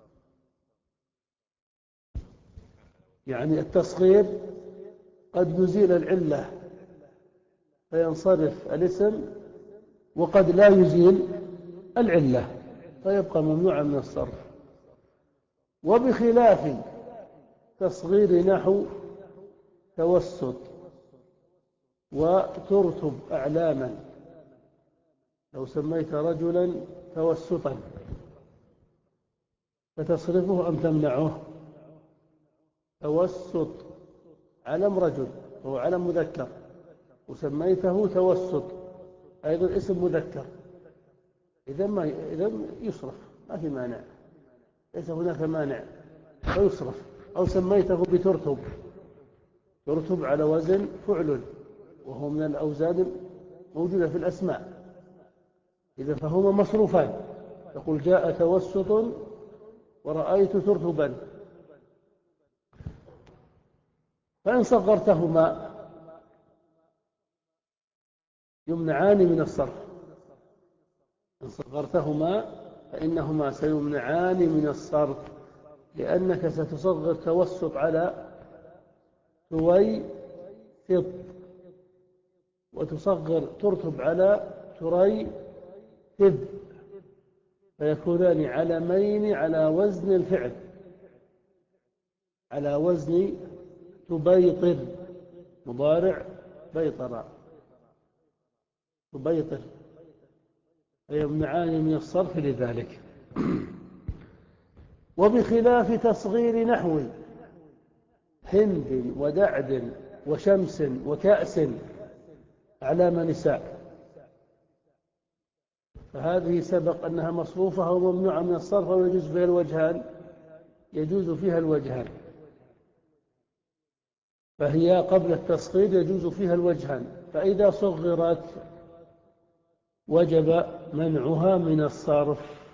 يعني التصغير قد يزيل العلة فينصرف الاسم، وقد لا يزيل العلة فيبقى ممنوعا من الصرف. وبخلاف تصغير نحو توسط وترتب أعلاما، لو سميت رجلا توسطا فتصرفه أم تمنعه؟ توسط علم رجل وهو علم مذكر وسميته توسط أيضا اسم مذكر، إذا ما إذا يصرف ما في مانع، ليس هناك مانع فيصرف. أو سميته بترتب، ترتب على وزن فعل وهو من الأوزان موجودة في الأسماء، إذا فهما مصروفان، تقول جاء توسط ورأيت ترتبا. فإن صغرتهما يمنعان من الصرف، إن صغرتهما فإنهما سيمنعان من الصرف، لأنك ستصغر توسط على تويسط وتصغر ترتب على تريتب، فيكونان علمين على وزن الفعل، على وزن تبيطر، مضارع بيطر تبيطر، فيمنعان من الصرف لذلك. وبخلاف تصغير نحو هند ودعد وشمس وكأس أعلام نساء، فهذه سبق أنها مصروفة وممنوعة من الصرف ويجوز فيها الوجهان، يجوز فيها الوجهان، فهي قبل التصغير يجوز فيها الوجهان، فإذا صغرت وجب منعها من الصرف،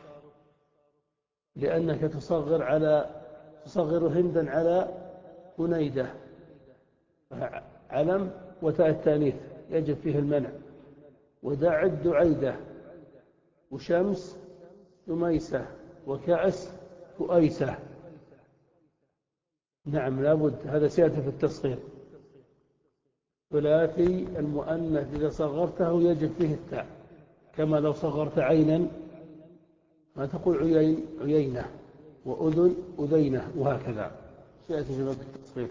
لأنك تصغر على تصغر هندا على هنيدة علم وتاء التانيث يجب فيه المنع، ودعد دعيدة وشمس شميسة وكأس كؤيسة. نعم لابد، هذا سيأتي في التصغير. ثلاثي المؤنث إذا صغرته يجب فيه التاء، كما لو صغرت عينا ما تقول عيين عيينة، وأذن أذينة، وهكذا سيأتي في التصغير.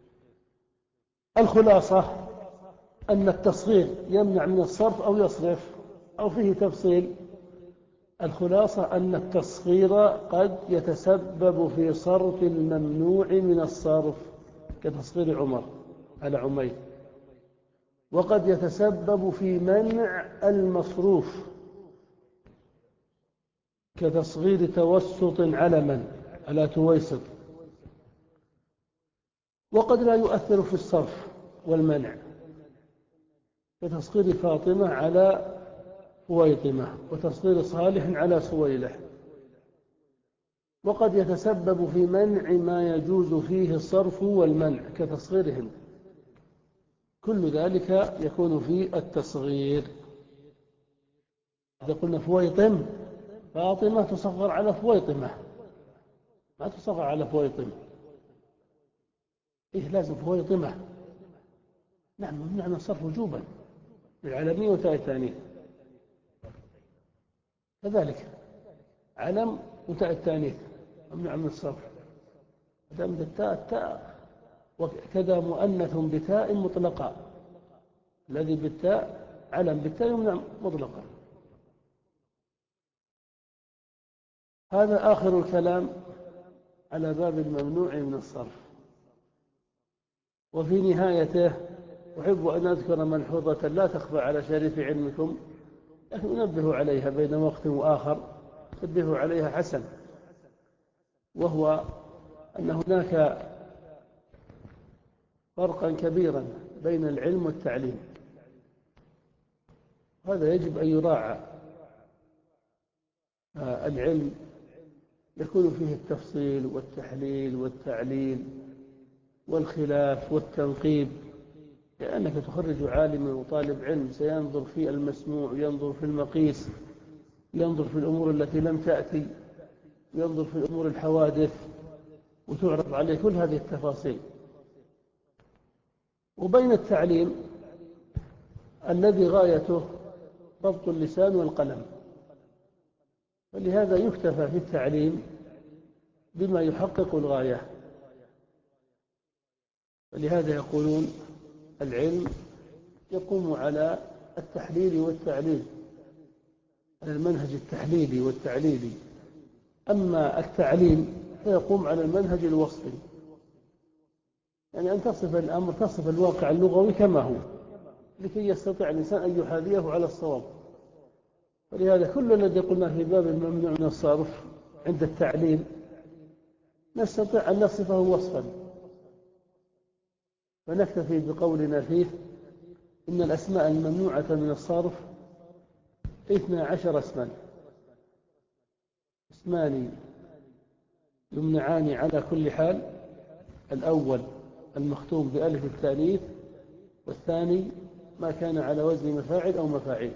الخلاصة أن التصغير يمنع من الصرف أو يصرف أو فيه تفصيل. الخلاصة أن التصغير قد يتسبب في صرف الممنوع من الصرف كتصغير عمر على عمير، وقد يتسبب في منع المصروف كتصغير توسط علما على تويسط، وقد لا يؤثر في الصرف والمنع كتصغير فاطمة على فويطمة وتصغير صالح على سويلح، وقد يتسبب في منع ما يجوز فيه الصرف والمنع كتصغيرهم، كل ذلك يكون في التصغير. إذا قلنا فويطم فاطمة تصغر على فويطمة ما تصغر على فويطم، إيه لازم فويطمة. نعم ممنوع من الصرف وجوبا العلمية وتاء التانيث، كذلك علم وتاء التانيث ممنوع من الصرف دام التاء التاء، وكذا مؤنث بتاء مطلقة، الذي بالتاء علم بالتاء يمنع مطلقا. هذا آخر الكلام على باب الممنوع من الصرف. وفي نهايته أحب أن أذكر ملحوظة لا تخفى على شريف علمكم، لكن أنبه عليها بين وقت وآخر، تنبه عليها حسن، وهو أن هناك فرقا كبيرا بين العلم والتعليم، هذا يجب أن يراعى. العلم يكون فيه التفصيل والتحليل والتعليل والخلاف والتنقيب، لأنك تخرج عالم وطالب علم سينظر في المسموع، ينظر في المقيس، ينظر في الأمور التي لم تأتي، ينظر في الأمور الحوادث، وتعرض عليه كل هذه التفاصيل. وبين التعليم الذي غايته ضبط اللسان والقلم. فلهذا يكتفى في التعليم بما يحقق الغاية. ولهذا يقولون العلم يقوم على التحليل والتعليل، على المنهج التحليلي والتعليلي. أما التعليم فيقوم على المنهج الوصفي، يعني أن تصف الأمر، تصف الواقع اللغوي كما هو، لكي يستطيع الإنسان أن يحاذيه على الصواب. ولهذا كل الذي قلنا في باب الممنوع من الصرف عند التعليل نستطيع أن نصفه وصفا، فنكتفي بقولنا فيه إن الأسماء الممنوعة من الصرف اثنا عشر اسما، اسمان يمنعان على كل حال: الأول المختوم بألف التأنيث، والثاني ما كان على وزن مفاعل أو مفاعيل.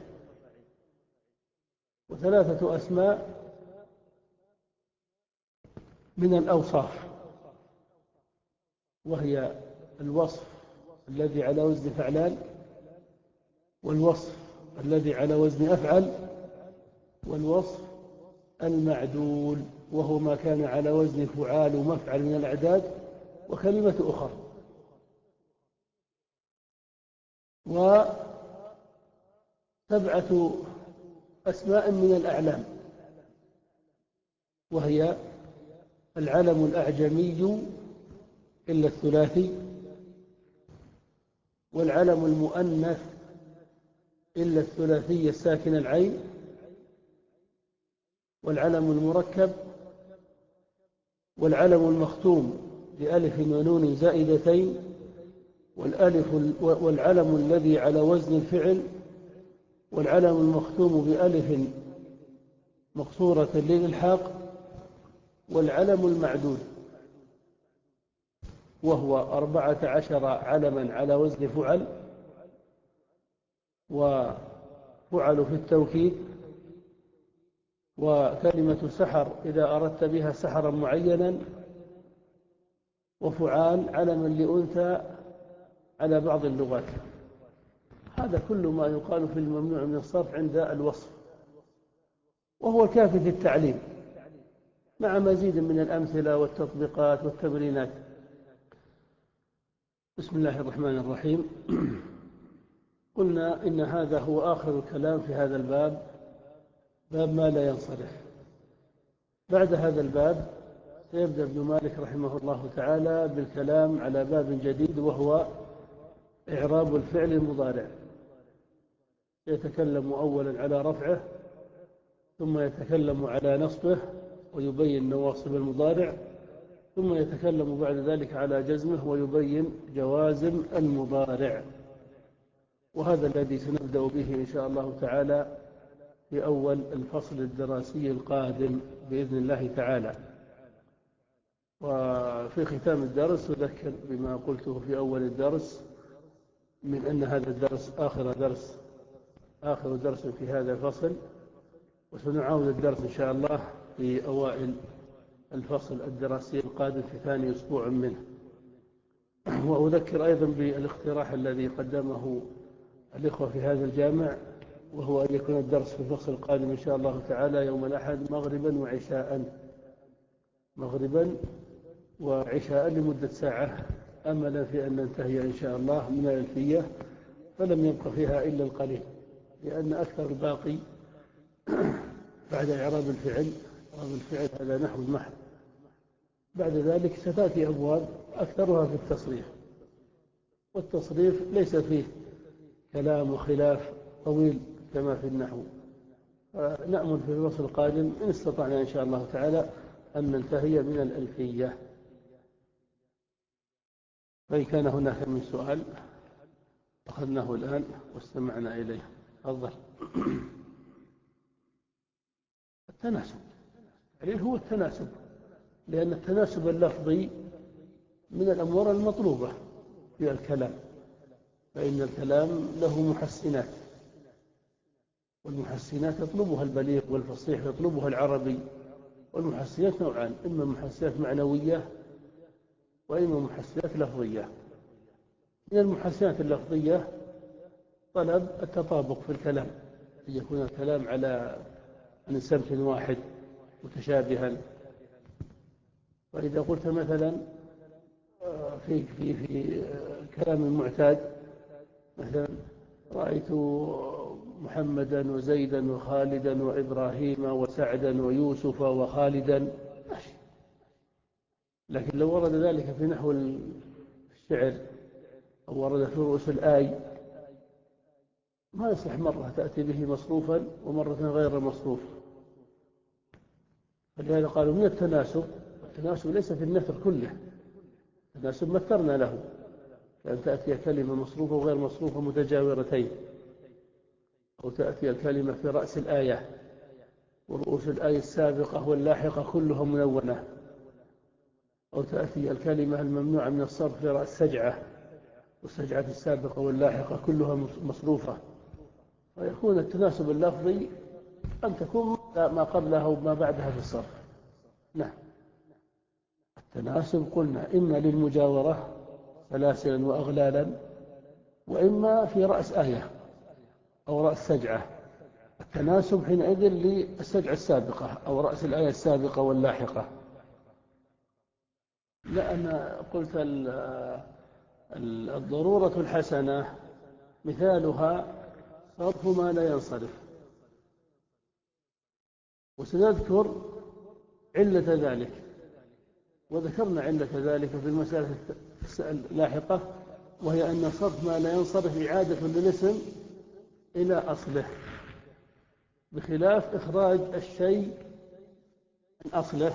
وثلاثة أسماء من الأوصاف، وهي الوصف الذي على وزن فعلان، والوصف الذي على وزن أفعل، والوصف المعدول وهو ما كان على وزن فعال ومفعل من الأعداد وكلمة أخرى. وسبعة أسماء من الأعلام، وهي العلم الأعجمي إلا الثلاثي، والعلم المؤنث إلا الثلاثي الساكن العين، والعلم المركب، والعلم المختوم بألف ونون زائدتين، والألف والعلم الذي على وزن الفعل، والعلم المختوم بألف مقصورة للإلحاق، والعلم المعدود، وهو أربعة عشر علما على وزن فعل، وفعل في التوكيد، وكلمة سحر إذا أردت بها سحرا معينا، وفعال علما لأنثى على بعض اللغات. هذا كل ما يقال في الممنوع من الصرف عند الوصف، وهو الكافي في التعليم مع مزيد من الأمثلة والتطبيقات والتمرينات. بسم الله الرحمن الرحيم. قلنا إن هذا هو آخر الكلام في هذا الباب، باب ما لا ينصرف. بعد هذا الباب سيبدأ ابن مالك رحمه الله تعالى بالكلام على باب جديد، وهو إعراب الفعل المضارع. يتكلم أولا على رفعه، ثم يتكلم على نصبه ويبين نواصب المضارع، ثم يتكلم بعد ذلك على جزمه ويبين جوازم المضارع. وهذا الذي سنبدأ به إن شاء الله تعالى في أول الفصل الدراسي القادم بإذن الله تعالى. وفي ختام الدرس أذكر بما قلته في أول الدرس من أن هذا الدرس آخر درس آخر درس في هذا الفصل، وسنعاود الدرس إن شاء الله في أوائل الفصل الدراسي القادم في ثاني أسبوع منه. وأذكر أيضا بالاقتراح الذي قدمه الإخوة في هذا الجامع، وهو أن يكون الدرس في الفصل القادم إن شاء الله تعالى يوم الأحد مغربا وعشاء، مغربا وعشاء لمدة ساعة، أملا في أن ننتهي إن شاء الله من الألفية، فلم يبق فيها إلا القليل، لأن أكثر الباقي بعد إعراب الفعل، إعراب الفعل هذا نحو المحض. بعد ذلك ستأتي أبواب أكثرها في التصريف، والتصريف ليس فيه كلام وخلاف طويل كما في النحو. نأمل في الفصل القادم إن استطعنا إن شاء الله تعالى أن ننتهي من الألفية. فإن كان هناك من سؤال أخذناه الآن واستمعنا إليه. تفضل. التناسب يعني هو التناسب، لأن التناسب اللفظي من الأمور المطلوبة في الكلام، فإن الكلام له محسنات، والمحسنات يطلبها البليغ والفصيح يطلبها العربي. والمحسنات نوعان: إما محسنات معنوية وإما محسنات لفظية. من المحسنات اللفظية طلب التطابق في الكلام، أن يكون الكلام على عن سمت واحد متشابها. وإذا قلت مثلا في في في كلام المعتاد مثلا رأيت محمدا وزيدا وخالدا وإبراهيم وسعدا ويوسف وخالدا ماشي. لكن لو ورد ذلك في نحو الشعر أو ورد في رؤوس الآي ما يصح مرة تأتي به مصروفا ومرة غير مصروف. فلهذا قالوا من التناسب، التناسب ليس في النثر كله، التناسب مثرنا له، كأن تأتي كلمة مصروفة وغير مصروفة متجاورتين، أو تأتي الكلمة في رأس الآية ورؤوس الآية السابقة واللاحقة كلها منونة، أو تأتي الكلمة الممنوعة من الصرف في رأس سجعة والسجعة السابقة واللاحقة كلها مصروفة، ويكون التناسب اللفظي أن تكون ما قبلها وما بعدها في الصرف. نعم. التناسب قلنا إما للمجاورة سلاسلا وأغلالا، وإما في رأس آية أو رأس سجعة. التناسب حينئذ للسجعة السابقة أو رأس الآية السابقة واللاحقة. لا، أنا قلت الضرورة الحسنة مثالها صرف ما لا ينصرف، وسنذكر علة ذلك، وذكرنا علة ذلك في المسألة اللاحقة، وهي أن صرف ما لا ينصرف إعادة للاسم إلى أصله، بخلاف إخراج الشيء من أصله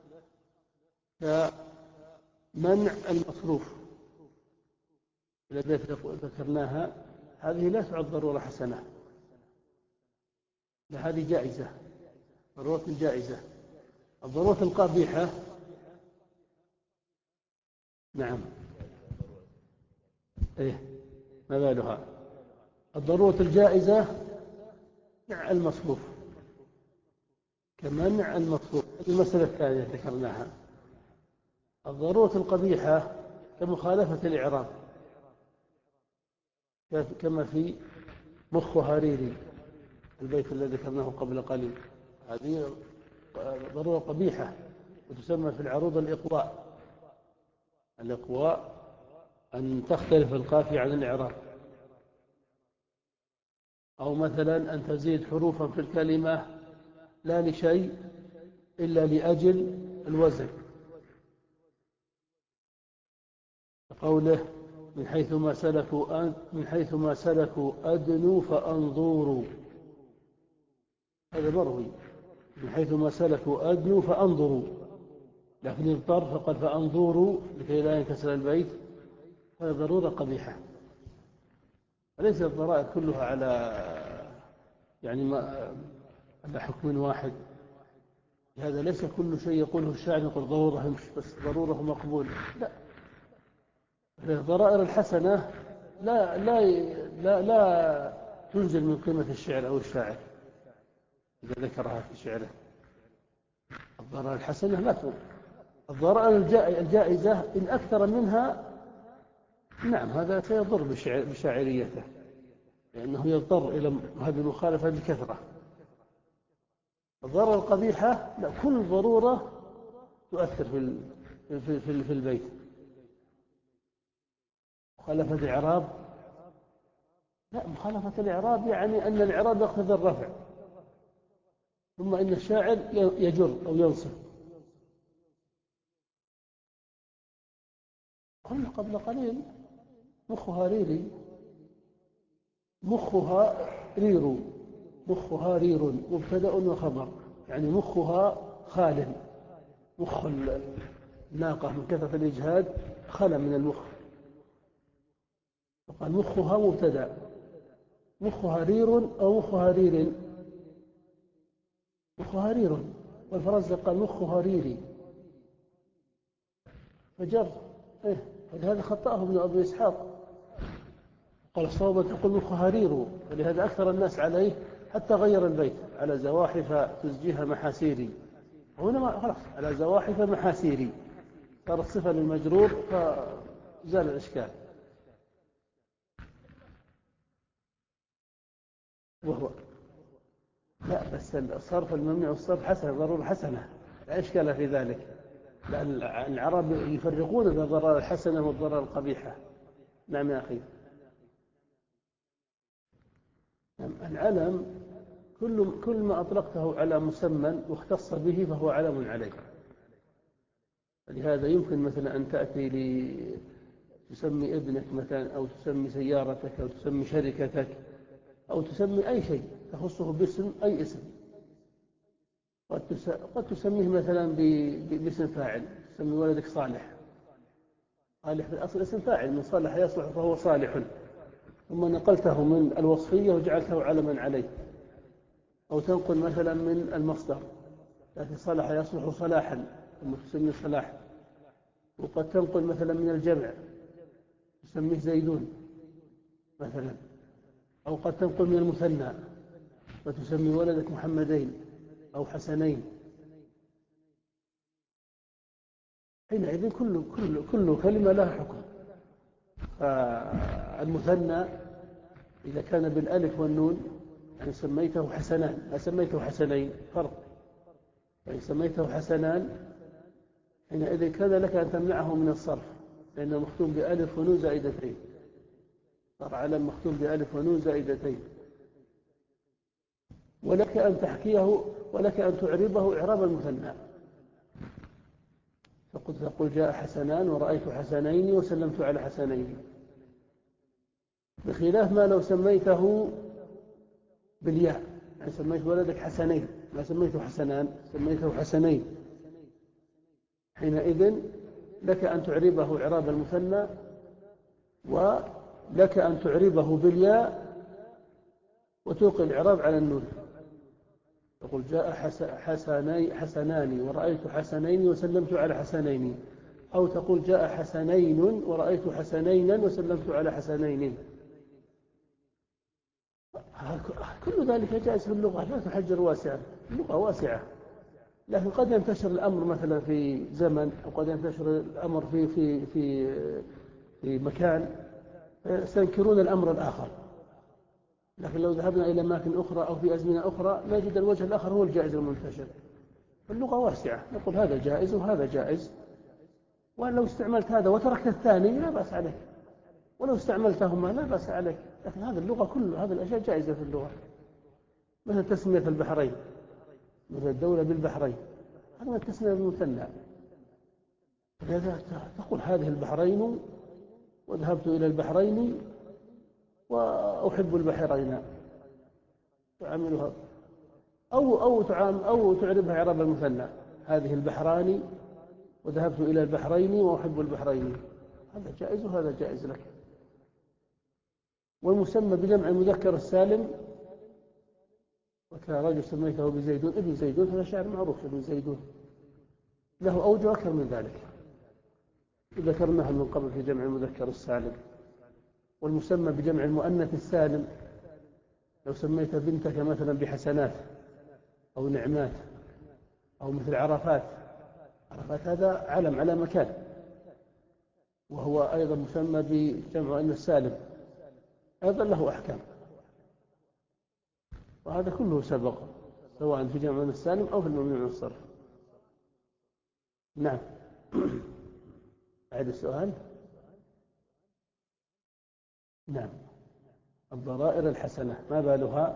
كمنع المصروف التي ذكرناها. هذه لا تعد ضرورة حسنة، لا، هذه جائزة، ضرورة جائزة. الضرورة القبيحة نعم إيه ما بالها. الضرورة الجائزة منع المصروف كمنع المصروف، هذه المسألة الثانية ذكرناها. الضرورة القبيحة كمخالفة الإعراب، كما في مخ هريري البيت الذي ذكرناه قبل قليل، هذه ضرورة قبيحة وتسمى في العروض الإقواء. الإقواء أن تختلف القافية عن الإعراب، أو مثلا أن تزيد حروفا في الكلمة لا لشيء إلا لأجل الوزن، قوله من حيث ما سلكوا من حيث ما سلكوا أدنوا فأنظروا، هذا مروي، من حيث ما سلكوا أدنوا فأنظروا، لكن اضطر فقال فأنظروا لكي لا ينكسر البيت، هذا ضرورة قبيحة. وليس الضرائر كلها على يعني ما على حكم واحد، هذا ليس كل شيء يقوله الشاعر يقول ضرورة بس ضرورة مقبول، لا. الضرائر الحسنة لا لا لا لا تنزل من قيمة الشعر أو الشاعر إذا ذكرها في شعره. الضرائر الحسنة لا تنزل. الضرائر الجائزة إن أكثر منها نعم هذا سيضر بشاعريته، لأنه يضطر إلى هذه المخالفة بكثرة. الضرورة القبيحة لا، كل ضرورة تؤثر في في في, في البيت. مخالفة الإعراب لا، مخالفة الإعراب يعني أن الإعراب يقتضي الرفع، ثم إن الشاعر يجر أو ينصب. قلنا قبل قليل مخها ريري، مخها رير، مخها رير مبتدأ وخبر، يعني مخها خال، مخ الناقة من كثرة الإجهاد خلى من المخ، فقال مخها مبتدأ، مخها رير أو مخها رير، مخها رير، والفرزدق قال مخها ريري فجر إيه، فلهذا خطأه ابن أبي إسحاق، قال الصواب أن تقول مخها رير، فلهذا أكثر الناس عليه حتى غير البيت على زواحف تزجيها محاسيري، هنا ما خلاص على زواحف محاسيري صارت صفة للمجرور فزال الإشكال. وهو لا بس الصرف الممنوع الصرف حسنة ضرورة حسنة، لا إشكال في ذلك، لأن العرب يفرقون بين الضرر الحسنة والضرر القبيحة. نعم يا أخي. العلم كل كل ما أطلقته على مسمى واختص به فهو علم عليه. لهذا يمكن مثلا أن تأتي لتسمي ابنك مثلا، أو تسمي سيارتك، أو تسمي شركتك، أو تسمي أي شيء تخصه باسم، أي اسم. قد تسميه مثلا باسم فاعل، تسمي ولدك صالح. صالح في الأصل اسم فاعل، من صالح يصلح فهو صالح، ثم نقلته من الوصفية وجعلته علما عليه. أو تنقل مثلا من المصدر، لكن صلح يصلح صلاحا ثم تسميه صلاح. وقد تنقل مثلا من الجمع تسميه زيدون مثلا. أو قد تنقل من المثنى فتسمي ولدك محمدين أو حسنين. حينئذ كل كل كل كلمة لها حكم. فالمثنى إذا كان بالألف والنون يعني سميته حسنان، ما سميته حسنين، فرق. يعني سميته حسنان حينئذ كان لك أن تمنعه من الصرف، لأنه مختوم بألف ونون زائدتين، صار علم مختوم بألف ونون زائدتين. ولك أن تحكيه، ولك أن تعربه إعراب المثنى، فقلت تقول جاء حسنان ورأيت حسنين وسلمت على حسنين، بخلاف ما لو سميته بالياء، يعني سميت ولدك حسنين، ما سميته حسنان، سميته حسنين. حينئذ لك أن تعربه إعراب المثنى، ولك أن تعربه بالياء وتوقي الإعراب على النون. تقول جاء حسني حسنان ورأيت حسنين وسلمت على حسنين، أو تقول جاء حسنين ورأيت حسنينا وسلمت على حسنين. كل ذلك جائز في اللغة، لا تحجر واسعة، اللغة واسعة. لكن قد ينتشر الأمر مثلا في زمن، أو قد ينتشر الأمر في في في في مكان سينكرون الأمر الآخر. لكن لو ذهبنا إلى أماكن أخرى أو في أزمنة أخرى نجد الوجه الآخر هو الجائز المنتشر. اللغة واسعة، نقول هذا جائز وهذا جائز، ولو استعملت هذا وتركت الثاني لا بأس عليك، ولو استعملتهما لا بأس عليك. لكن هذه اللغة كل هذه الأشياء جائزة في اللغة. مثل تسمية البحرين، مثل الدولة بالبحرين، هذا التسمية بالمثنى. لذا تقول هذه البحرين وذهبت إلى البحرين وأحب البحرين، تعاملها أو أو تعام أو تعربها إعراب المثنى، هذه البحران وذهبت إلى البحرين وأحب البحرين، هذا جائز وهذا جائز لك. والمسمى بجمع المذكر السالم، وكان رجل سميته بزيدون، ابن زيدون، هذا شاعر معروف ابن زيدون، له أوجه أكثر من ذلك ذكرناها من قبل في جمع المذكر السالم. والمسمى بجمع المؤنث السالم، لو سميت بنتك مثلا بحسنات أو نعمات أو مثل عرفات، عرفات هذا علم على مكان، وهو أيضا مسمى بجمع مؤنث سالم، أيضا له أحكام. وهذا كله سبق سواء في جمع مؤنث سالم أو في الممنوع من الصرف. نعم. أعد السؤال. نعم. الضرائر الحسنة ما بالها؟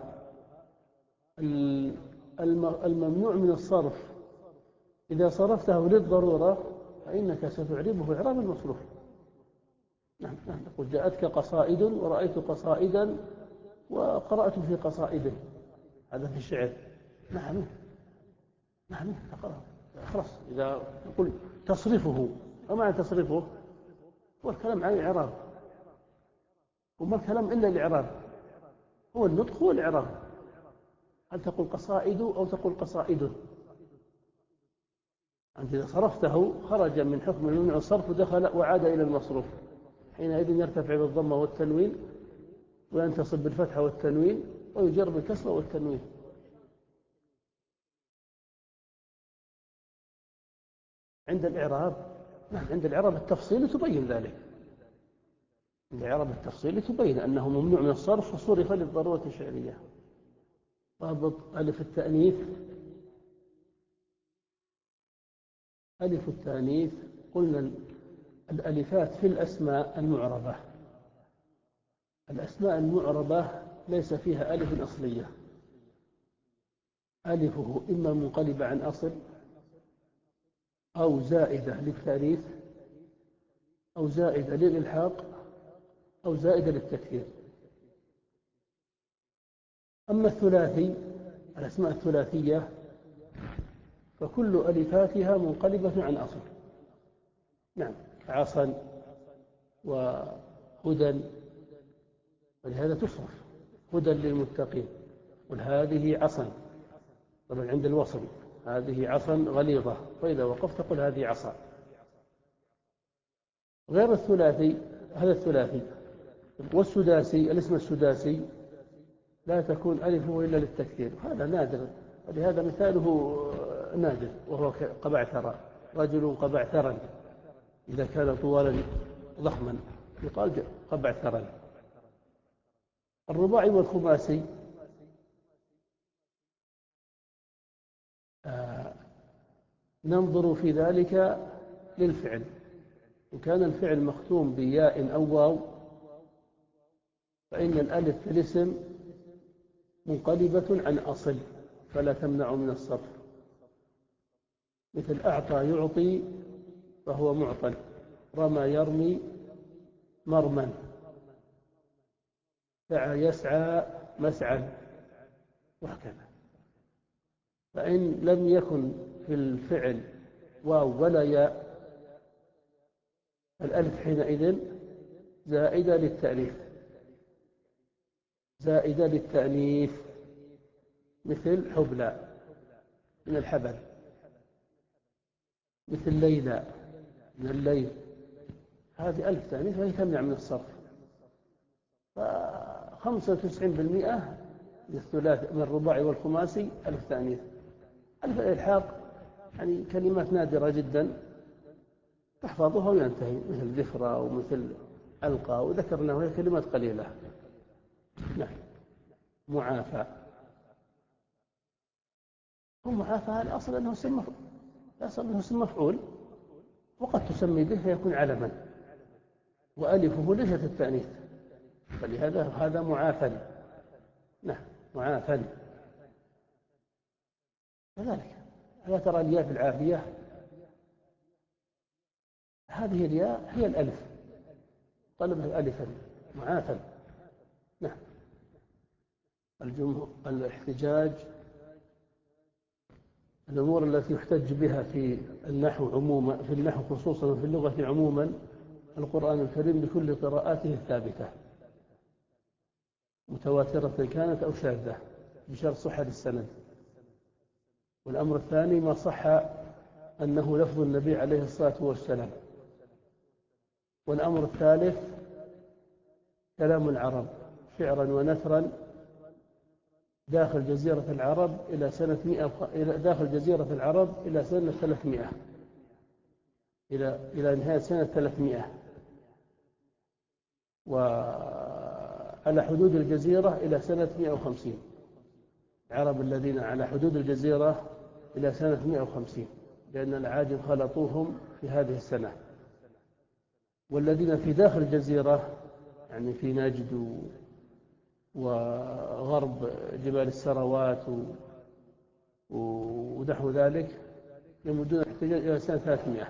الممنوع من الصرف إذا صرفته للضرورة فإنك ستعربه إعراب المصروف. نعم نعم. تقول جاءتك قصائد ورأيت قصائدا وقرأت في قصائده، هذا في الشعر. نعم نعم تقرأ خلاص. إذا تقول تصرفه، وما معنى تصرفه؟ هو الكلام عن الإعراب، وما الكلام إلا الإعراب، هو النطق هو الإعراب. هل تقول قصائد أو تقول قصائده؟ أنت إذا صرفته خرج من حكم الممنوع الصرف ودخل وعاد إلى المصروف، حينئذ يرتفع بالضمة والتنوين وينتصب بالفتحة والتنوين ويجر بالكسرة والتنوين. عند الإعراب، نعم عند الإعراب التفصيل تبين ذلك، عند الإعراب التفصيل تبين أنه ممنوع من الصرف وصرف للضرورة الشعرية. ضابط ألف التأنيث. ألف التأنيث قلنا الألفات في الأسماء المعربة، الأسماء المعربة ليس فيها ألف أصلية، ألفه إما منقلبة عن أصل أو زائدة للتأنيث أو زائدة للإلحاق أو زائدة للتكثير. أما الثلاثي، الأسماء الثلاثية فكل ألفاتها منقلبة عن أصل. نعم، عصا وهدى، ولهذا تصرف هدى للمتقين. قل هذه عصا، طبعا عند الوصل هذه عصا غليظة، فإذا وقفت قل هذه عصا. غير الثلاثي، هذا الثلاثي. والسداسي، الاسم السداسي لا تكون ألفه إلا للتكثير، هذا نادر، ولهذا مثاله نادر، وهو قبعثرة، رجل قبعثرا، إذا كان طوالا ضخما يقال قبعثرا. الرباعي والخماسي آه ننظر في ذلك للفعل، إن كان الفعل مختوم بياء أو واو فإن الألف في الاسم منقلبة عن أصل فلا تمنع من الصرف، مثل أعطى يعطي فهو معطى، رمى يرمي مرما، سعى يسعى مسعى، وهكذا. فإن لم يكن في الفعل واو ولا ياء الألف حينئذ زائدة للتأنيث، زائدة للتأنيث، مثل حبلى من الحبل، مثل ليلى من الليل، هذه ألف تأنيث وهي تمنع من الصرف. فخمسة وتسعين بالمئة للثلاث من الرباعي والخماسي ألف تأنيث. ألف الإلحاق يعني كلمات نادرة جدا تحفظها وينتهي، مثل ذفرة ومثل ألقى، وذكرنا وهي كلمات قليلة. نعم. معافى، ومعافى الأصل أنه اسم مفعول، الأصل أنه اسم مفعول، وقد تسمي به فيكون علما، وألفه ليست التأنيث، فلهذا هذا معافى. نعم، معافى. كذلك ألا ترى الياء في العافية، هذه الياء هي الألف، طلبها ألفا، معافى. نعم. الجمهور الاحتجاج، الأمور التي يحتج بها في النحو عموما، في النحو خصوصا وفي اللغة عموما، القرآن الكريم بكل قراءاته الثابتة متواترة كانت أو شاذة بشرط صحة السند. والأمر الثاني ما صح أنه لفظ النبي عليه الصلاة والسلام. والأمر الثالث كلام العرب شعرا ونثرا داخل جزيرة العرب إلى سنة مئة، داخل جزيرة العرب إلى سنة ثلاثمائة، إلى إلى نهاية سنة ثلاثمائة، وعلى حدود الجزيرة إلى سنة مئة وخمسين. العرب الذين على حدود الجزيرة إلى سنة مئة وخمسين، لأن العاجم خلطوهم في هذه السنة. والذين في داخل الجزيرة يعني في نجد وغرب جبال السروات ونحو ذلك يمدون الاحتجاج إلى سنة ثلاثمائة،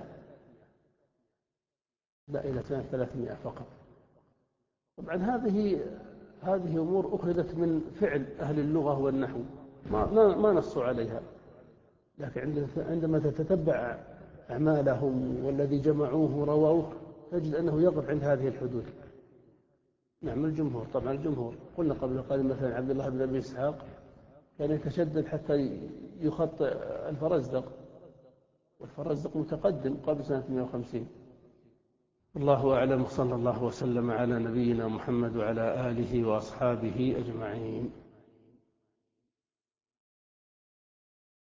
لا إلى سنة ثلاثمائة فقط. طبعا هذه هذه أمور أخذت من فعل أهل اللغة والنحو، ما ما نصوا عليها، لكن عندما تتتبع أعمالهم والذي جمعوه ورووه تجد أنه يقف عند هذه الحدود. نعم. الجمهور، طبعا الجمهور قلنا قبل قليل مثلا عبد الله بن أبي إسحاق كان يتشدد حتى يخطئ الفرزدق، والفرزدق متقدم قبل سنة مئة وخمسين. الله أعلم، صلى الله وسلم على نبينا محمد وعلى آله وأصحابه أجمعين.